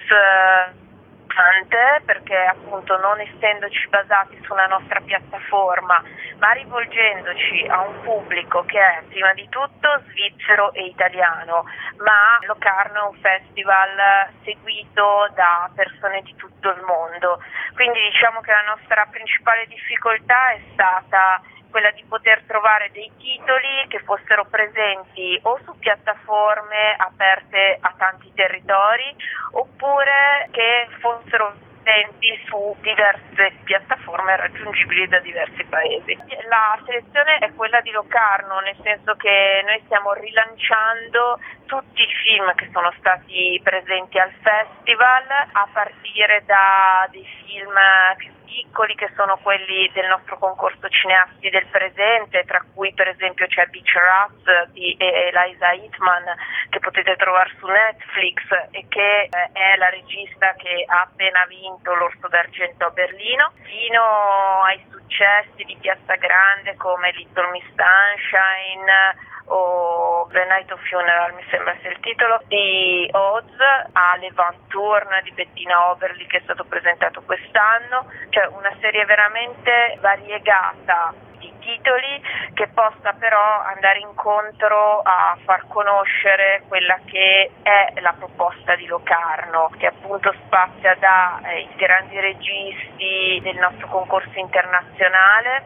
perché appunto non essendoci basati su una nostra piattaforma, ma rivolgendoci a un pubblico che è prima di tutto svizzero e italiano, ma Locarno è un festival seguito da persone di tutto il mondo, quindi diciamo che la nostra principale difficoltà è stata quella di poter trovare dei titoli che fossero presenti o su piattaforme aperte a tanti territori, oppure che fossero presenti su diverse piattaforme raggiungibili da diversi paesi. La selezione è quella di Locarno, nel senso che noi stiamo rilanciando tutti i film che sono stati presenti al festival, a partire da dei film più piccoli, che sono quelli del nostro concorso cineasti del presente, tra cui per esempio c'è Beach Rats di Eliza Hittman, che potete trovare su Netflix e che è la regista che ha appena vinto l'Orso d'Argento a Berlino, fino ai successi di Piazza Grande come Little Miss Sunshine o The Night of Funeral, mi sembra sia il titolo, di Oz, a Levant Turn di Bettina Oberli, che è stato presentato quest'anno, cioè una serie veramente variegata di titoli che possa però andare incontro a far conoscere quella che è la proposta di Locarno, che appunto spazia da i grandi registi del nostro concorso internazionale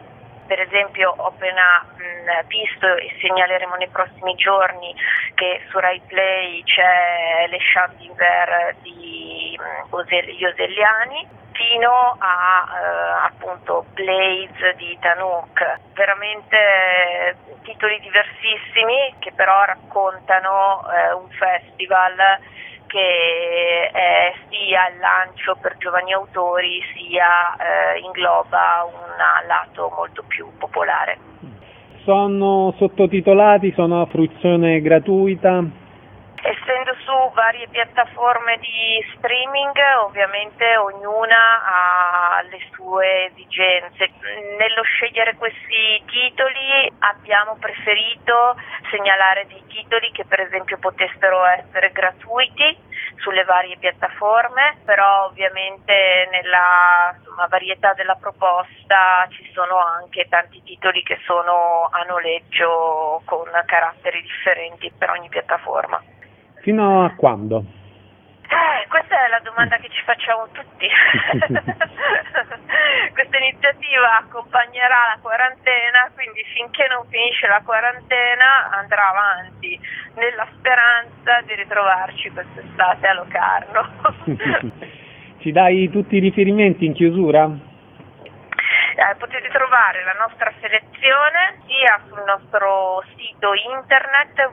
Per esempio ho appena visto e segnaleremo nei prossimi giorni che su Rai Play c'è Le Chant d'Hiver di gli Oselliani, fino a appunto Blaze di Tanuk, veramente titoli diversissimi che però raccontano un festival che è sia il lancio per giovani autori sia ingloba un lato molto più popolare. Sono sottotitolati, sono a fruizione gratuita? Essendo su varie piattaforme di streaming, ovviamente ognuna ha le sue esigenze. Nello scegliere questi titoli abbiamo preferito segnalare dei titoli che per esempio potessero essere gratuiti sulle varie piattaforme, però ovviamente nella varietà della proposta ci sono anche tanti titoli che sono a noleggio con caratteri differenti per ogni piattaforma. Fino a quando? Questa è la domanda che ci facciamo tutti. Questa iniziativa accompagnerà la quarantena, quindi finché non finisce la quarantena andrà avanti, nella speranza di ritrovarci quest'estate a Locarno. Ci dai tutti i riferimenti in chiusura? Potete trovare la nostra selezione sia sul nostro sito internet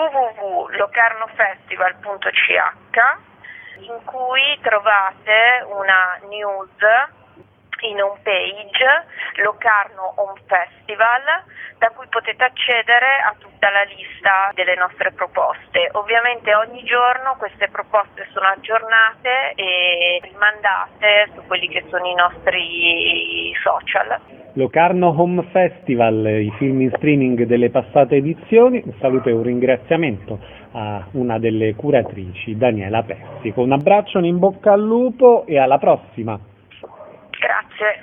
www.locarnofestival.ch, in cui trovate una news in home page, Locarno Home Festival, da cui potete accedere a tutta la lista delle nostre proposte. Ovviamente ogni giorno queste proposte sono aggiornate e rimandate su quelli che sono i nostri social. Locarno Home Festival, i film in streaming delle passate edizioni. Un saluto e un ringraziamento a una delle curatrici, Daniela Persico. Un abbraccio, un in bocca al lupo e alla prossima. Grazie.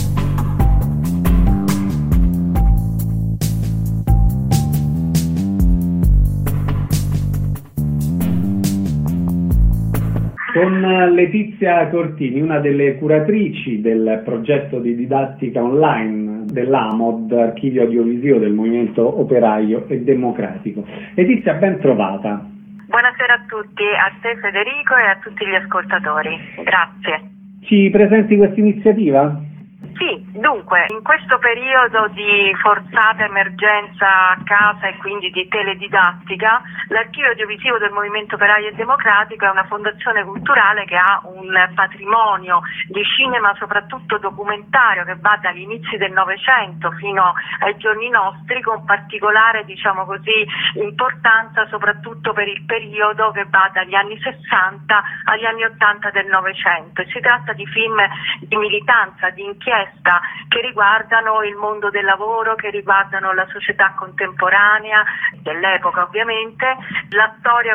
Con Letizia Cortini, una delle curatrici del progetto di didattica online dell'AMOD, Archivio Audiovisivo del Movimento Operaio e Democratico. Letizia, ben trovata. Buonasera a tutti, a te Federico e a tutti gli ascoltatori. Grazie. Ci presenti questa iniziativa? Sì, dunque, in questo periodo di forzata emergenza a casa e quindi di teledidattica, l'Archivio Audiovisivo del Movimento Operaio e Democratico è una fondazione culturale che ha un patrimonio di cinema, soprattutto documentario, che va dagli inizi del Novecento fino ai giorni nostri, con particolare, diciamo così, importanza soprattutto per il periodo che va dagli anni 60 agli anni 80 del Novecento. Si tratta di film di militanza, di inchiesta, che riguardano il mondo del lavoro, che riguardano la società contemporanea dell'epoca ovviamente, la storia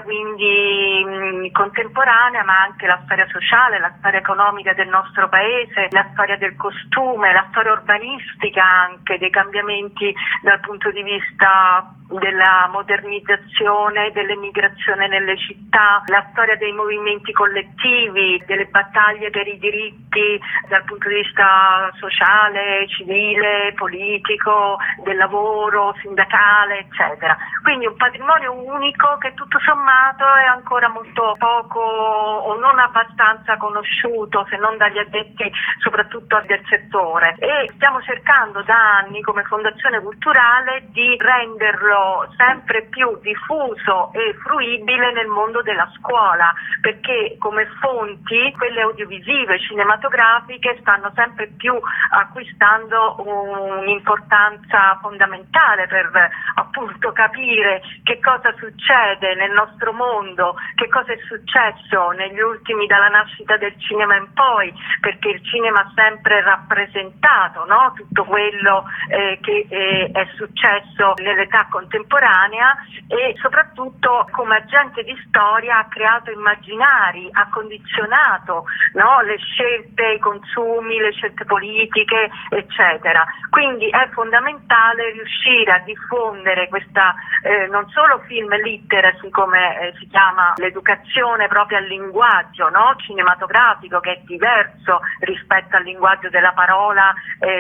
quindi contemporanea, ma anche la storia sociale, la storia economica del nostro paese, la storia del costume, la storia urbanistica anche, dei cambiamenti dal punto di vista della modernizzazione, dell'emigrazione nelle città, la storia dei movimenti collettivi, delle battaglie per i diritti dal punto di vista sociale, civile, politico, del lavoro, sindacale, eccetera. Quindi un patrimonio unico che tutto sommato è ancora molto poco o non abbastanza conosciuto, se non dagli addetti soprattutto del settore, e stiamo cercando da anni come Fondazione Culturale di renderlo sempre più diffuso e fruibile nel mondo della scuola, perché come fonti, quelle audiovisive, cinematografiche, stanno sempre più acquistando un'importanza fondamentale per appunto capire che cosa succede nel nostro mondo, che cosa è successo negli ultimi, dalla nascita del cinema in poi, perché il cinema ha sempre rappresentato, no? Tutto quello che è successo nell'età contemporanea, e soprattutto come agente di storia ha creato immaginari, ha condizionato, no? Le scelte, i consumi, le scelte politiche, politiche, eccetera. Quindi è fondamentale riuscire a diffondere questa non solo film literacy, come si chiama l'educazione proprio al linguaggio, no? Cinematografico, che è diverso rispetto al linguaggio della parola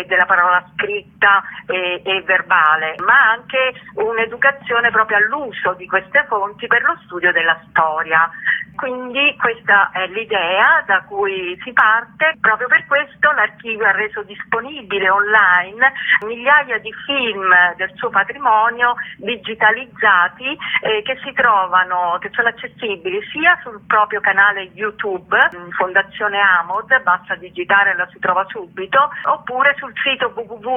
scritta e verbale, ma anche un'educazione proprio all'uso di queste fonti per lo studio della storia. Quindi questa è l'idea da cui si parte. Proprio per questo l'Archivio ha reso disponibile online migliaia di film del suo patrimonio digitalizzati che sono accessibili sia sul proprio canale YouTube, Fondazione Amod, basta digitare e la si trova subito, oppure sul sito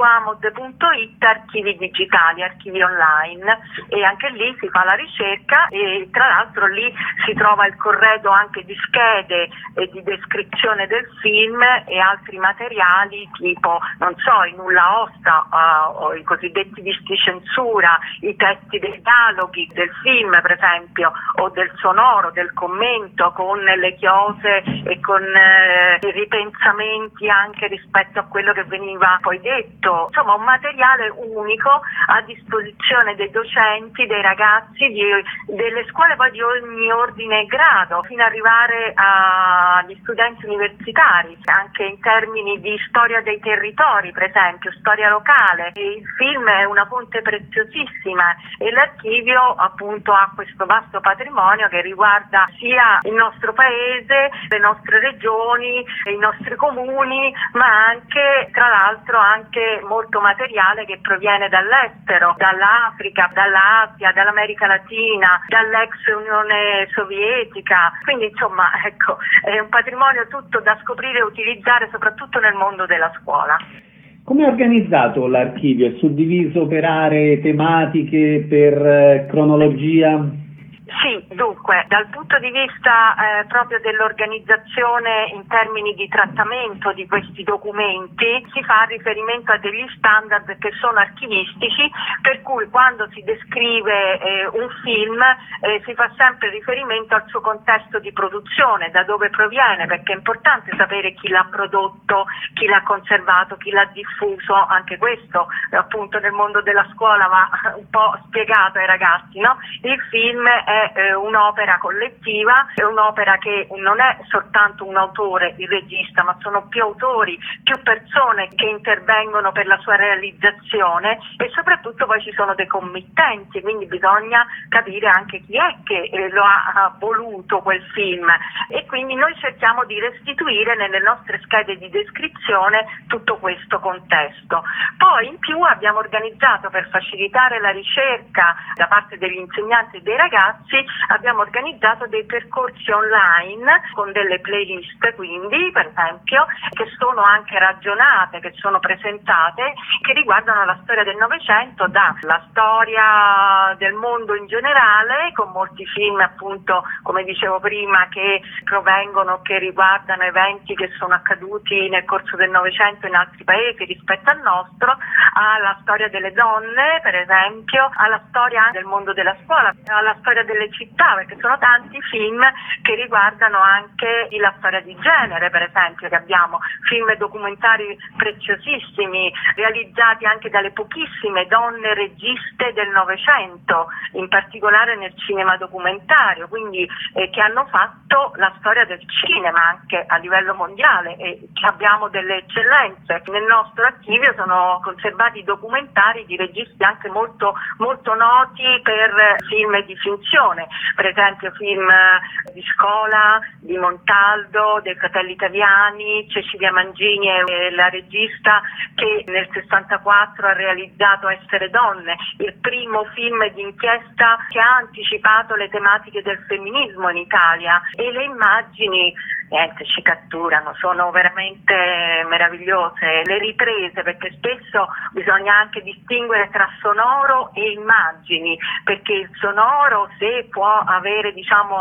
www.amod.it archivi digitali, archivi online, e anche lì si fa la ricerca e tra l'altro lì si trova il corredo anche di schede e di descrizione del film e altri materiali tipo, non so, i nulla osta o i cosiddetti visti censura, i testi dei dialoghi del film per esempio, o del sonoro, del commento, con le chiose e con i ripensamenti anche rispetto a quello che veniva poi detto. Insomma, un materiale unico a disposizione dei docenti, dei ragazzi, delle scuole poi di ogni ordine e grado, fino ad arrivare agli studenti universitari, anche in termini di storia dei territori, per esempio, storia locale. Il film è una fonte preziosissima e l'Archivio appunto ha questo vasto patrimonio che riguarda sia il nostro paese, le nostre regioni, i nostri comuni, ma anche, tra l'altro, anche molto materiale che proviene dall'estero, dall'Africa, dall'Asia, dall'America Latina, dall'ex Unione Sovietica. Quindi insomma, ecco, è un patrimonio tutto da scoprire e utilizzare soprattutto nel mondo della scuola. Come è organizzato l'Archivio? È suddiviso per aree tematiche, per cronologia? Sì, dunque, dal punto di vista proprio dell'organizzazione in termini di trattamento di questi documenti, si fa riferimento a degli standard che sono archivistici, per cui quando si descrive un film si fa sempre riferimento al suo contesto di produzione, da dove proviene, perché è importante sapere chi l'ha prodotto, chi l'ha conservato, chi l'ha diffuso. Anche questo appunto nel mondo della scuola va un po' spiegato ai ragazzi, no? Il film è un'opera collettiva, è un'opera che non è soltanto un autore, il regista, ma sono più autori, più persone che intervengono per la sua realizzazione e soprattutto poi ci sono dei committenti, quindi bisogna capire anche chi è che lo ha voluto quel film, e quindi noi cerchiamo di restituire nelle nostre schede di descrizione tutto questo contesto. Poi in più abbiamo organizzato, per facilitare la ricerca da parte degli insegnanti e dei ragazzi, abbiamo organizzato dei percorsi online con delle playlist, quindi per esempio, che sono anche ragionate, che sono presentate, che riguardano la storia del Novecento, dalla storia del mondo in generale, con molti film appunto, come dicevo prima, che provengono, che riguardano eventi che sono accaduti nel corso del Novecento in altri paesi rispetto al nostro, alla storia delle donne per esempio, alla storia del mondo della scuola, alla storia delle città, perché sono tanti film che riguardano anche la storia di genere, per esempio, che abbiamo film e documentari preziosissimi realizzati anche dalle pochissime donne registe del Novecento, in particolare nel cinema documentario, quindi che hanno fatto la storia del cinema anche a livello mondiale, e che abbiamo delle eccellenze. Nel nostro archivio sono conservati documentari di registi anche molto, molto noti per film di finzione, per esempio film di Scola, di Montaldo, dei Fratelli Italiani. Cecilia Mangini è la regista che nel 64 ha realizzato Essere donne, il primo film di inchiesta che ha anticipato le tematiche del femminismo in Italia, e le immagini ci catturano, sono veramente meravigliose. Le riprese, perché spesso bisogna anche distinguere tra sonoro e immagini, perché il sonoro, se può avere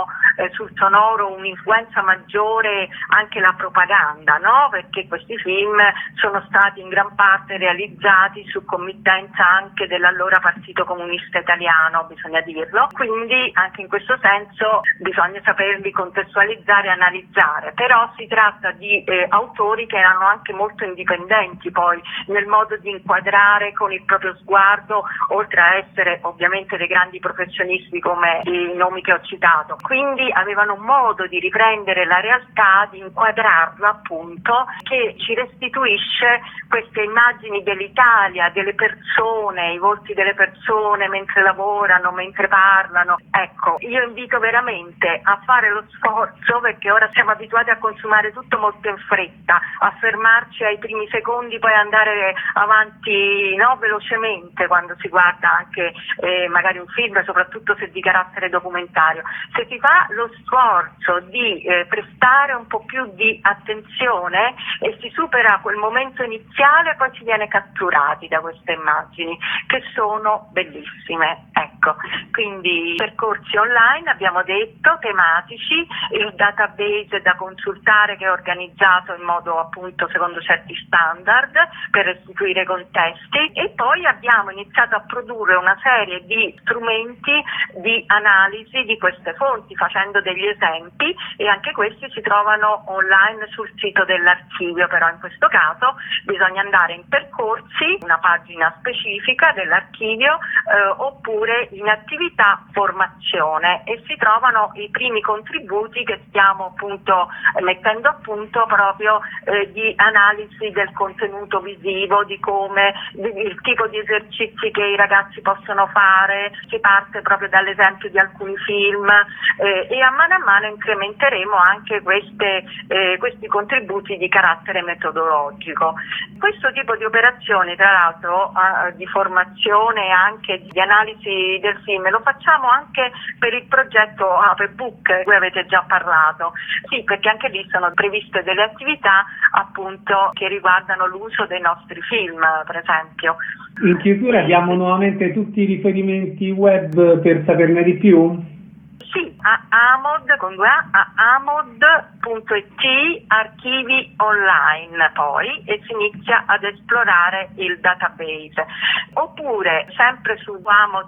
sul sonoro un'influenza maggiore anche la propaganda, no? Perché questi film sono stati in gran parte realizzati su committenza anche dell'allora Partito Comunista Italiano, bisogna dirlo, quindi anche in questo senso bisogna saperli contestualizzare e analizzare. fare, però si tratta di autori che erano anche molto indipendenti poi nel modo di inquadrare con il proprio sguardo, oltre a essere ovviamente dei grandi professionisti come i nomi che ho citato. Quindi avevano un modo di riprendere la realtà, di inquadrarla appunto, che ci restituisce queste immagini dell'Italia, delle persone, i volti delle persone mentre lavorano, mentre parlano. Ecco, io invito veramente a fare lo sforzo, perché ora siamo abituati a consumare tutto molto in fretta, a fermarci ai primi secondi, poi andare avanti velocemente quando si guarda anche magari un film, soprattutto se di carattere documentario. Se si fa lo sforzo di prestare un po' più di attenzione e si supera quel momento iniziale, poi si viene catturati da queste immagini che sono bellissime. Ecco, quindi percorsi online, abbiamo detto, tematici, il database da consultare che è organizzato in modo appunto secondo certi standard per restituire contesti, e poi abbiamo iniziato a produrre una serie di strumenti di analisi di queste fonti facendo degli esempi, e anche questi si trovano online sul sito dell'archivio, però in questo caso bisogna andare in percorsi, una pagina specifica dell'archivio oppure in attività formazione, e si trovano i primi contributi che stiamo appunto mettendo a punto proprio di analisi del contenuto visivo, di come il tipo di esercizi che i ragazzi possono fare. Si parte proprio dall'esempio di alcuni film e a mano incrementeremo anche questi contributi di carattere metodologico. Questo tipo di operazioni, tra l'altro di formazione e anche di analisi del film, lo facciamo anche per il progetto Aperbook, di cui avete già parlato. Sì, perché anche lì sono previste delle attività appunto che riguardano l'uso dei nostri film, per esempio. In chiusura diamo nuovamente tutti i riferimenti web per saperne di più? Sì, a Amod, con due A, amod.it, archivi online poi, e si inizia ad esplorare il database. Oppure sempre su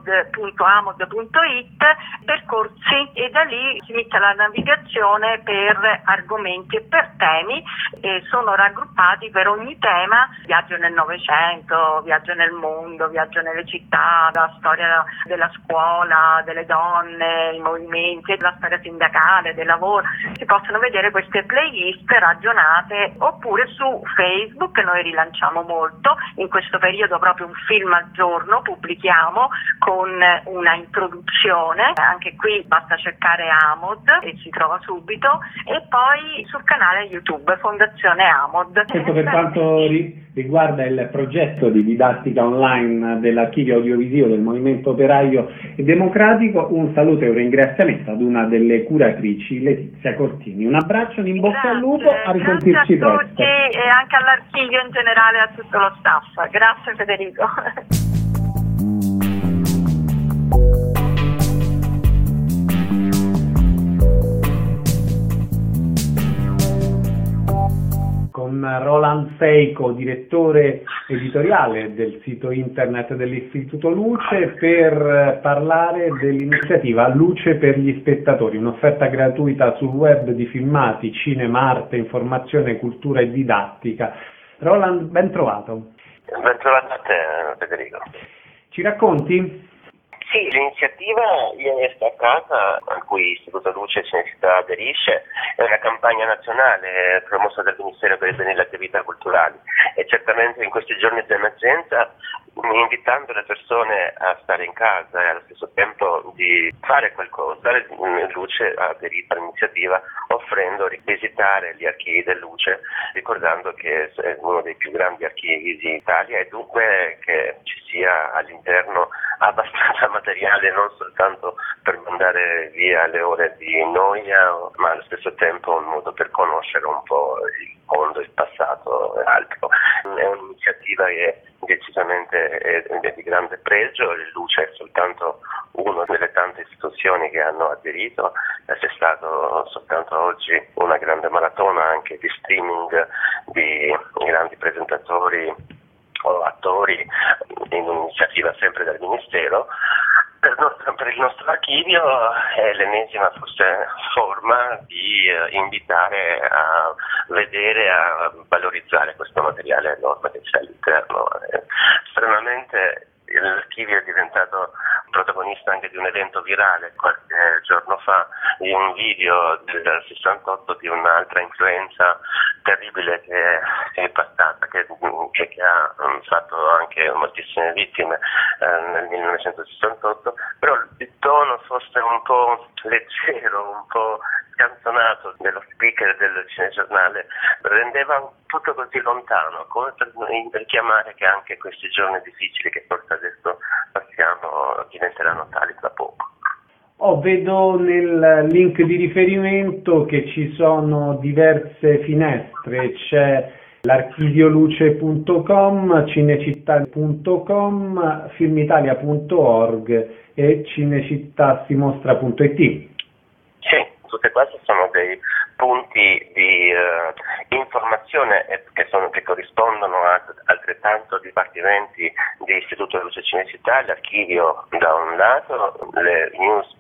amod.it, percorsi, e da lì si inizia la navigazione per argomenti e per temi, e sono raggruppati per ogni tema: viaggio nel Novecento, viaggio nel mondo, viaggio nelle città, la storia della scuola, delle donne, i movimenti, la storia sindacale, del lavoro. Si possono vedere queste playlist ragionate, oppure su Facebook noi rilanciamo molto, in questo periodo proprio un film al giorno pubblichiamo con una introduzione, anche qui basta cercare Amod e si trova subito, e poi sul canale YouTube Fondazione Amod. Questo per quanto riguarda il progetto di didattica online dell'archivio audiovisivo del Movimento Operaio e Democratico. Un saluto e un ringraziamento ad una delle curatrici, Letizia Cortini. Un abbraccio, un in bocca al lupo, a risentirci presto. Grazie a tutti e anche all'archivio in generale e a tutto lo staff. Grazie Federico. Con Roland Seiko, direttore editoriale del sito internet dell'Istituto Luce, per parlare dell'iniziativa Luce per gli spettatori, un'offerta gratuita sul web di filmati, cinema, arte, informazione, cultura e didattica. Roland, ben trovato. Ben trovato a te, Federico. Ci racconti? Sì, l'iniziativa Vieni a casa, a cui Istituto Luce Cinecittà aderisce, è una campagna nazionale promossa dal Ministero per i beni e le attività culturali, e certamente in questi giorni di emergenza, invitando le persone a stare in casa e allo stesso tempo di fare qualcosa, Luce ha aderito all'iniziativa offrendo di visitare gli archivi del Luce, ricordando che è uno dei più grandi archivi d'Italia, e dunque che ci sia all'interno abbastanza materiale non soltanto per mandare via le ore di noia, ma allo stesso tempo un modo per conoscere un po' il mondo, il passato e altro. È un'iniziativa che decisamente è di grande pregio. Il Luce è soltanto una delle tante istituzioni che hanno aderito, c'è stato soltanto oggi una grande maratona anche di streaming di grandi presentatori o attori in un'iniziativa sempre del Ministero, Per il nostro archivio è l'ennesima forse forma di invitare a vedere, a valorizzare questo materiale enorme che c'è all'interno. Stranamente l'archivio è diventato protagonista anche di un evento virale qualche giorno fa, di un video del 68 di un'altra influenza terribile che è passata, che ha fatto anche moltissime vittime nel 1968, però il tono fosse un po' leggero, un po' scanzonato dello speaker del cinegiornale rendeva tutto così lontano, come per richiamare che anche questi giorni difficili che forse adesso passiamo diventeranno tali tra poco. Vedo nel link di riferimento che ci sono diverse finestre, c'è l'archivioluce.com, cinecittà.com, filmitalia.org e cinecittàsimostra.it. Sì, tutte queste sono dei punti di informazione che corrispondono a altrettanto dipartimenti di Istituto Luce Cinecittà, l'archivio da un lato, le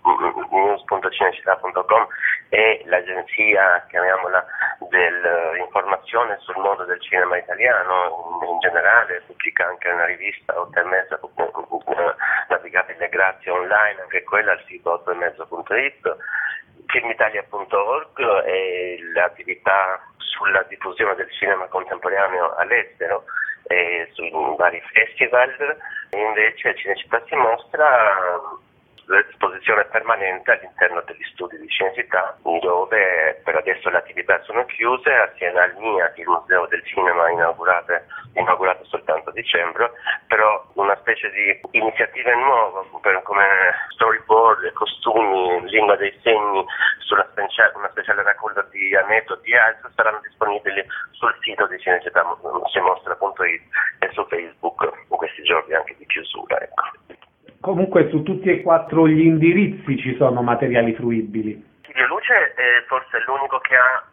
news.cinecittà.com e l'agenzia, chiamiamola, dell'informazione sul mondo del cinema italiano in generale, pubblica anche una rivista 8:30 navigabile grazie online, anche quella al sito 8:30.it. Filmitalia.org e l'attività sulla diffusione del cinema contemporaneo all'estero e sui vari festival. Invece Cinecittà si mostra l'esposizione permanente all'interno degli studi di Cinecittà, dove per adesso le attività sono chiuse, assieme al MIAT, il Museo del Cinema inaugurato soltanto a dicembre, però una specie di iniziative nuove come storyboard, costumi, lingua dei segni, una speciale raccolta di aneddoti e altro saranno disponibili sul sito di cinecittà.it e su Facebook in questi giorni anche di chiusura. Ecco. Comunque su tutti e 4 gli indirizzi ci sono materiali fruibili. Archivio Luce è forse l'unico che ha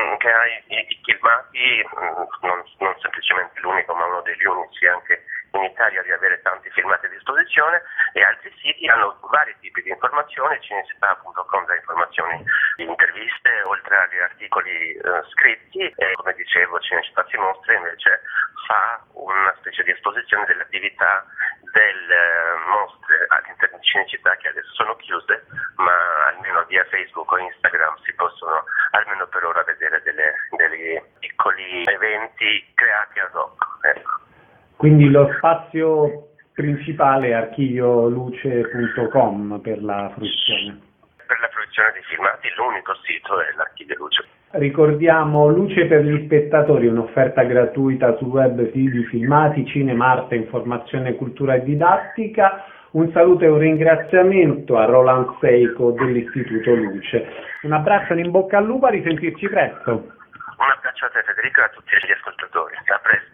i filmati, non semplicemente l'unico, ma uno degli unici anche in Italia di avere tanti filmati a disposizione, e altri siti hanno vari tipi di informazioni. Cinecittà.com dà informazioni di interviste oltre agli articoli scritti, e come dicevo Cinecittà si mostra invece fa una specie di esposizione delle attività delle mostre all'interno di Cinecittà che adesso sono chiuse, ma almeno via Facebook o Instagram si possono almeno per ora vedere dei piccoli eventi creati ad hoc. Ecco. Quindi lo spazio principale è archivioluce.com per la fruizione. Per la fruizione dei filmati l'unico sito è l'Archivio Luce. Ricordiamo Luce per gli spettatori, un'offerta gratuita sul web di filmati, cinema, arte, informazione, cultura e didattica. Un saluto e un ringraziamento a Roland Seiko dell'Istituto Luce. Un abbraccio e in bocca al lupo, a risentirci presto. Un abbraccio a te Federico e a tutti gli ascoltatori. A presto.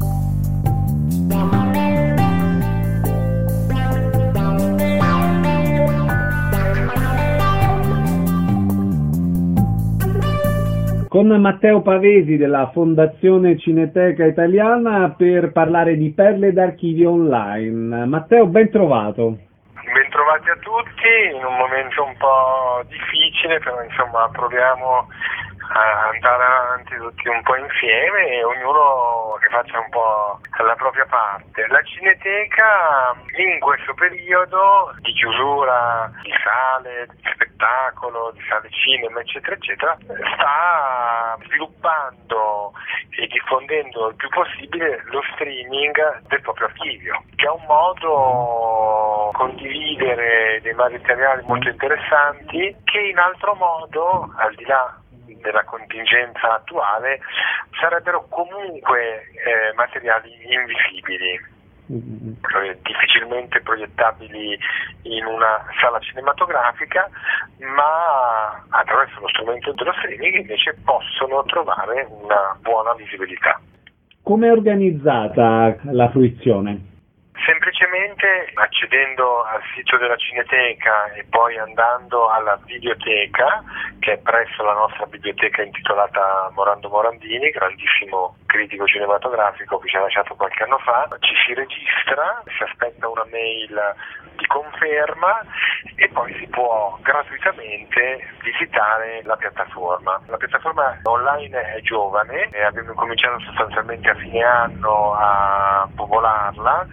Con Matteo Pavesi della Fondazione Cineteca Italiana per parlare di perle d'archivio online. Matteo, ben trovato. Bentrovati a tutti, in un momento un po' difficile, però insomma proviamo a andare avanti tutti un po' insieme e ognuno che faccia un po' la propria parte. La Cineteca in questo periodo di chiusura di sale, di spettacolo, di sale cinema, eccetera, eccetera, sta sviluppando e diffondendo il più possibile lo streaming del proprio archivio, che è un modo condividere dei materiali molto interessanti che in altro modo, al di là della contingenza attuale, sarebbero comunque materiali invisibili, difficilmente proiettabili in una sala cinematografica, ma attraverso lo strumento dello streaming invece possono trovare una buona visibilità. Come è organizzata la fruizione? Semplicemente accedendo al sito della Cineteca e poi andando alla videoteca, che è presso la nostra biblioteca intitolata Morando Morandini, grandissimo critico cinematografico che ci ha lasciato qualche anno fa, ci si registra, si aspetta una mail di conferma e poi si può gratuitamente visitare la piattaforma. La piattaforma online è giovane e abbiamo cominciato sostanzialmente a fine anno a popolarla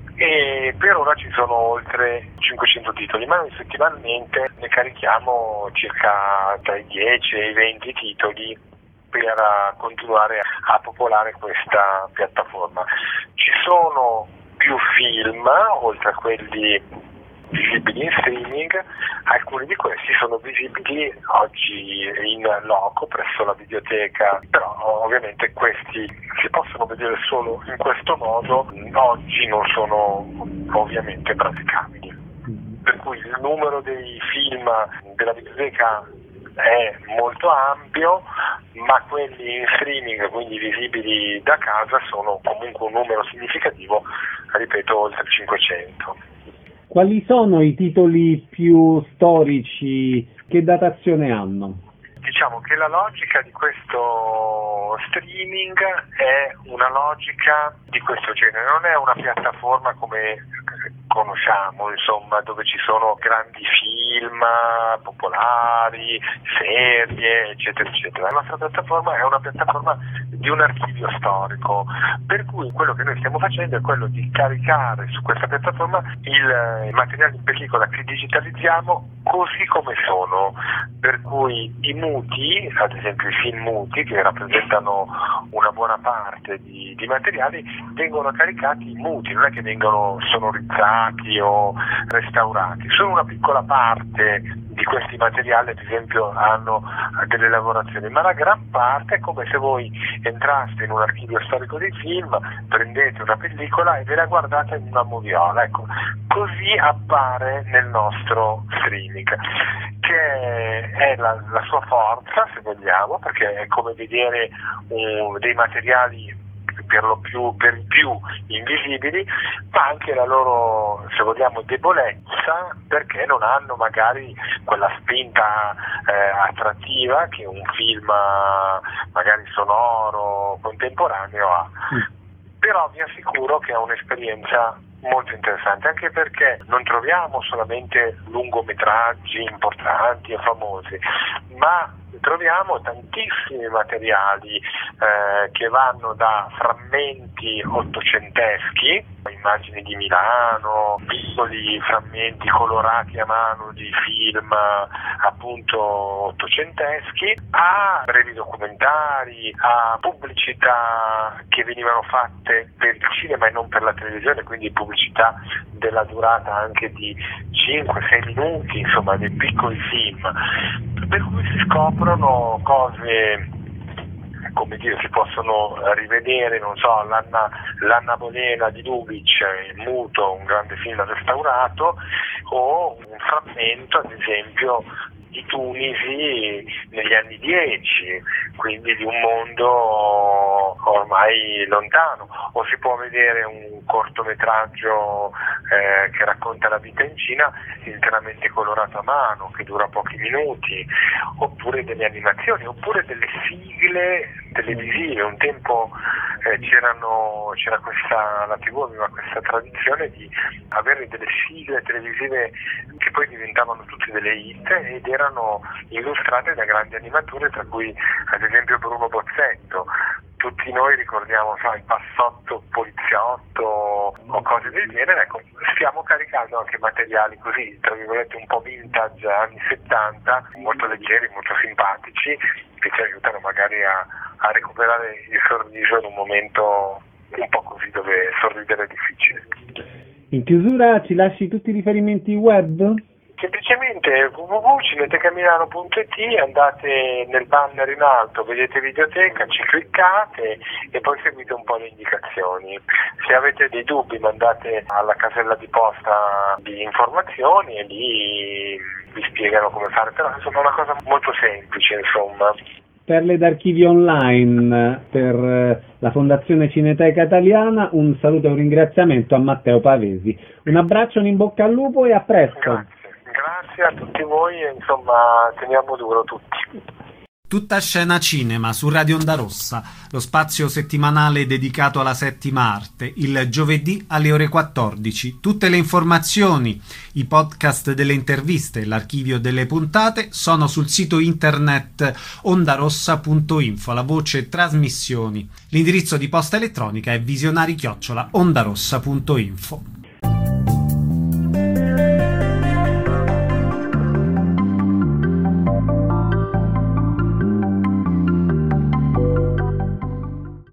e per ora ci sono oltre 500 titoli, ma noi settimanalmente ne carichiamo circa tra i 10 e i 20 titoli per continuare a popolare questa piattaforma. Ci sono più film, oltre a quelli visibili in streaming, alcuni di questi sono visibili oggi in loco presso la videoteca, però ovviamente questi si possono vedere solo in questo modo, oggi non sono ovviamente praticabili. Per cui il numero dei film della videoteca è molto ampio, ma quelli in streaming, quindi visibili da casa, sono comunque un numero significativo, ripeto, oltre 500. Quali sono i titoli più storici? Che datazione hanno? Diciamo che la logica di questo streaming è una logica di questo genere, non è una piattaforma come conosciamo, insomma, dove ci sono grandi film popolari, serie, eccetera, eccetera. La nostra piattaforma è una piattaforma di un archivio storico, per cui quello che noi stiamo facendo è quello di caricare su questa piattaforma il materiale in pellicola che digitalizziamo così come sono, per cui i muti, ad esempio i film muti, che rappresentano una buona parte di materiali, vengono caricati muti, non è che vengono sonorizzati o restaurati, solo una piccola parte di questi materiali ad esempio hanno delle lavorazioni, ma la gran parte è come se voi entraste in un archivio storico dei film, prendete una pellicola e ve la guardate in una moviola, ecco, così appare nel nostro streaming, che è la sua forza, se vogliamo, perché è come vedere dei materiali per i più invisibili, ma anche la loro, se vogliamo, debolezza, perché non hanno magari quella spinta attrattiva che un film magari sonoro contemporaneo ha. Però vi assicuro che è un'esperienza molto interessante, anche perché non troviamo solamente lungometraggi importanti e famosi, ma troviamo tantissimi materiali che vanno da frammenti ottocenteschi, immagini di Milano, piccoli frammenti colorati a mano di film appunto ottocenteschi, a brevi documentari, a pubblicità che venivano fatte per il cinema e non per la televisione, quindi pubblicità della durata anche di 5-6 minuti, insomma dei piccoli film, per cui si scoprono cose, come dire, si possono rivedere, non so, l'Anna Bolena di Lubitsch, muto, un grande film restaurato, o un frammento, ad esempio, di Tunisi negli anni 10, quindi di un mondo ormai lontano, o si può vedere un cortometraggio che racconta la vita in Cina interamente colorato a mano, che dura pochi minuti, oppure delle animazioni, oppure delle sigle televisive. Un tempo c'era questa, la TV aveva questa tradizione di avere delle sigle televisive che poi diventavano tutte delle hit ed erano illustrate da grandi animatori, tra cui ad esempio Bruno Bozzetto. Tutti noi ricordiamo, il Passotto Poliziotto o cose del genere. Ecco, stiamo caricando anche materiali così, tra virgolette, un po' vintage anni 70, molto leggeri, molto simpatici, che ci aiutano magari a recuperare il sorriso in un momento un po' così dove sorridere è difficile. In chiusura ci lasci tutti i riferimenti web? Semplicemente www.cinetecamilano.it, andate nel banner in alto, vedete videoteca, ci cliccate e poi seguite un po' le indicazioni. Se avete dei dubbi mandate alla casella di posta di informazioni e lì vi spiegano come fare, però insomma è una cosa molto semplice, insomma. Perle d'archivio online per la Fondazione Cineteca Italiana, un saluto e un ringraziamento a Matteo Pavesi. Un abbraccio, un in bocca al lupo e a presto. Grazie a tutti voi e insomma teniamo duro tutti. Tutta scena cinema su Radio Onda Rossa, lo spazio settimanale dedicato alla settima arte, il giovedì alle ore 14. Tutte le informazioni, i podcast delle interviste e l'archivio delle puntate sono sul sito internet ondarossa.info, la voce trasmissioni. L'indirizzo di posta elettronica è visionari@ondarossa.info.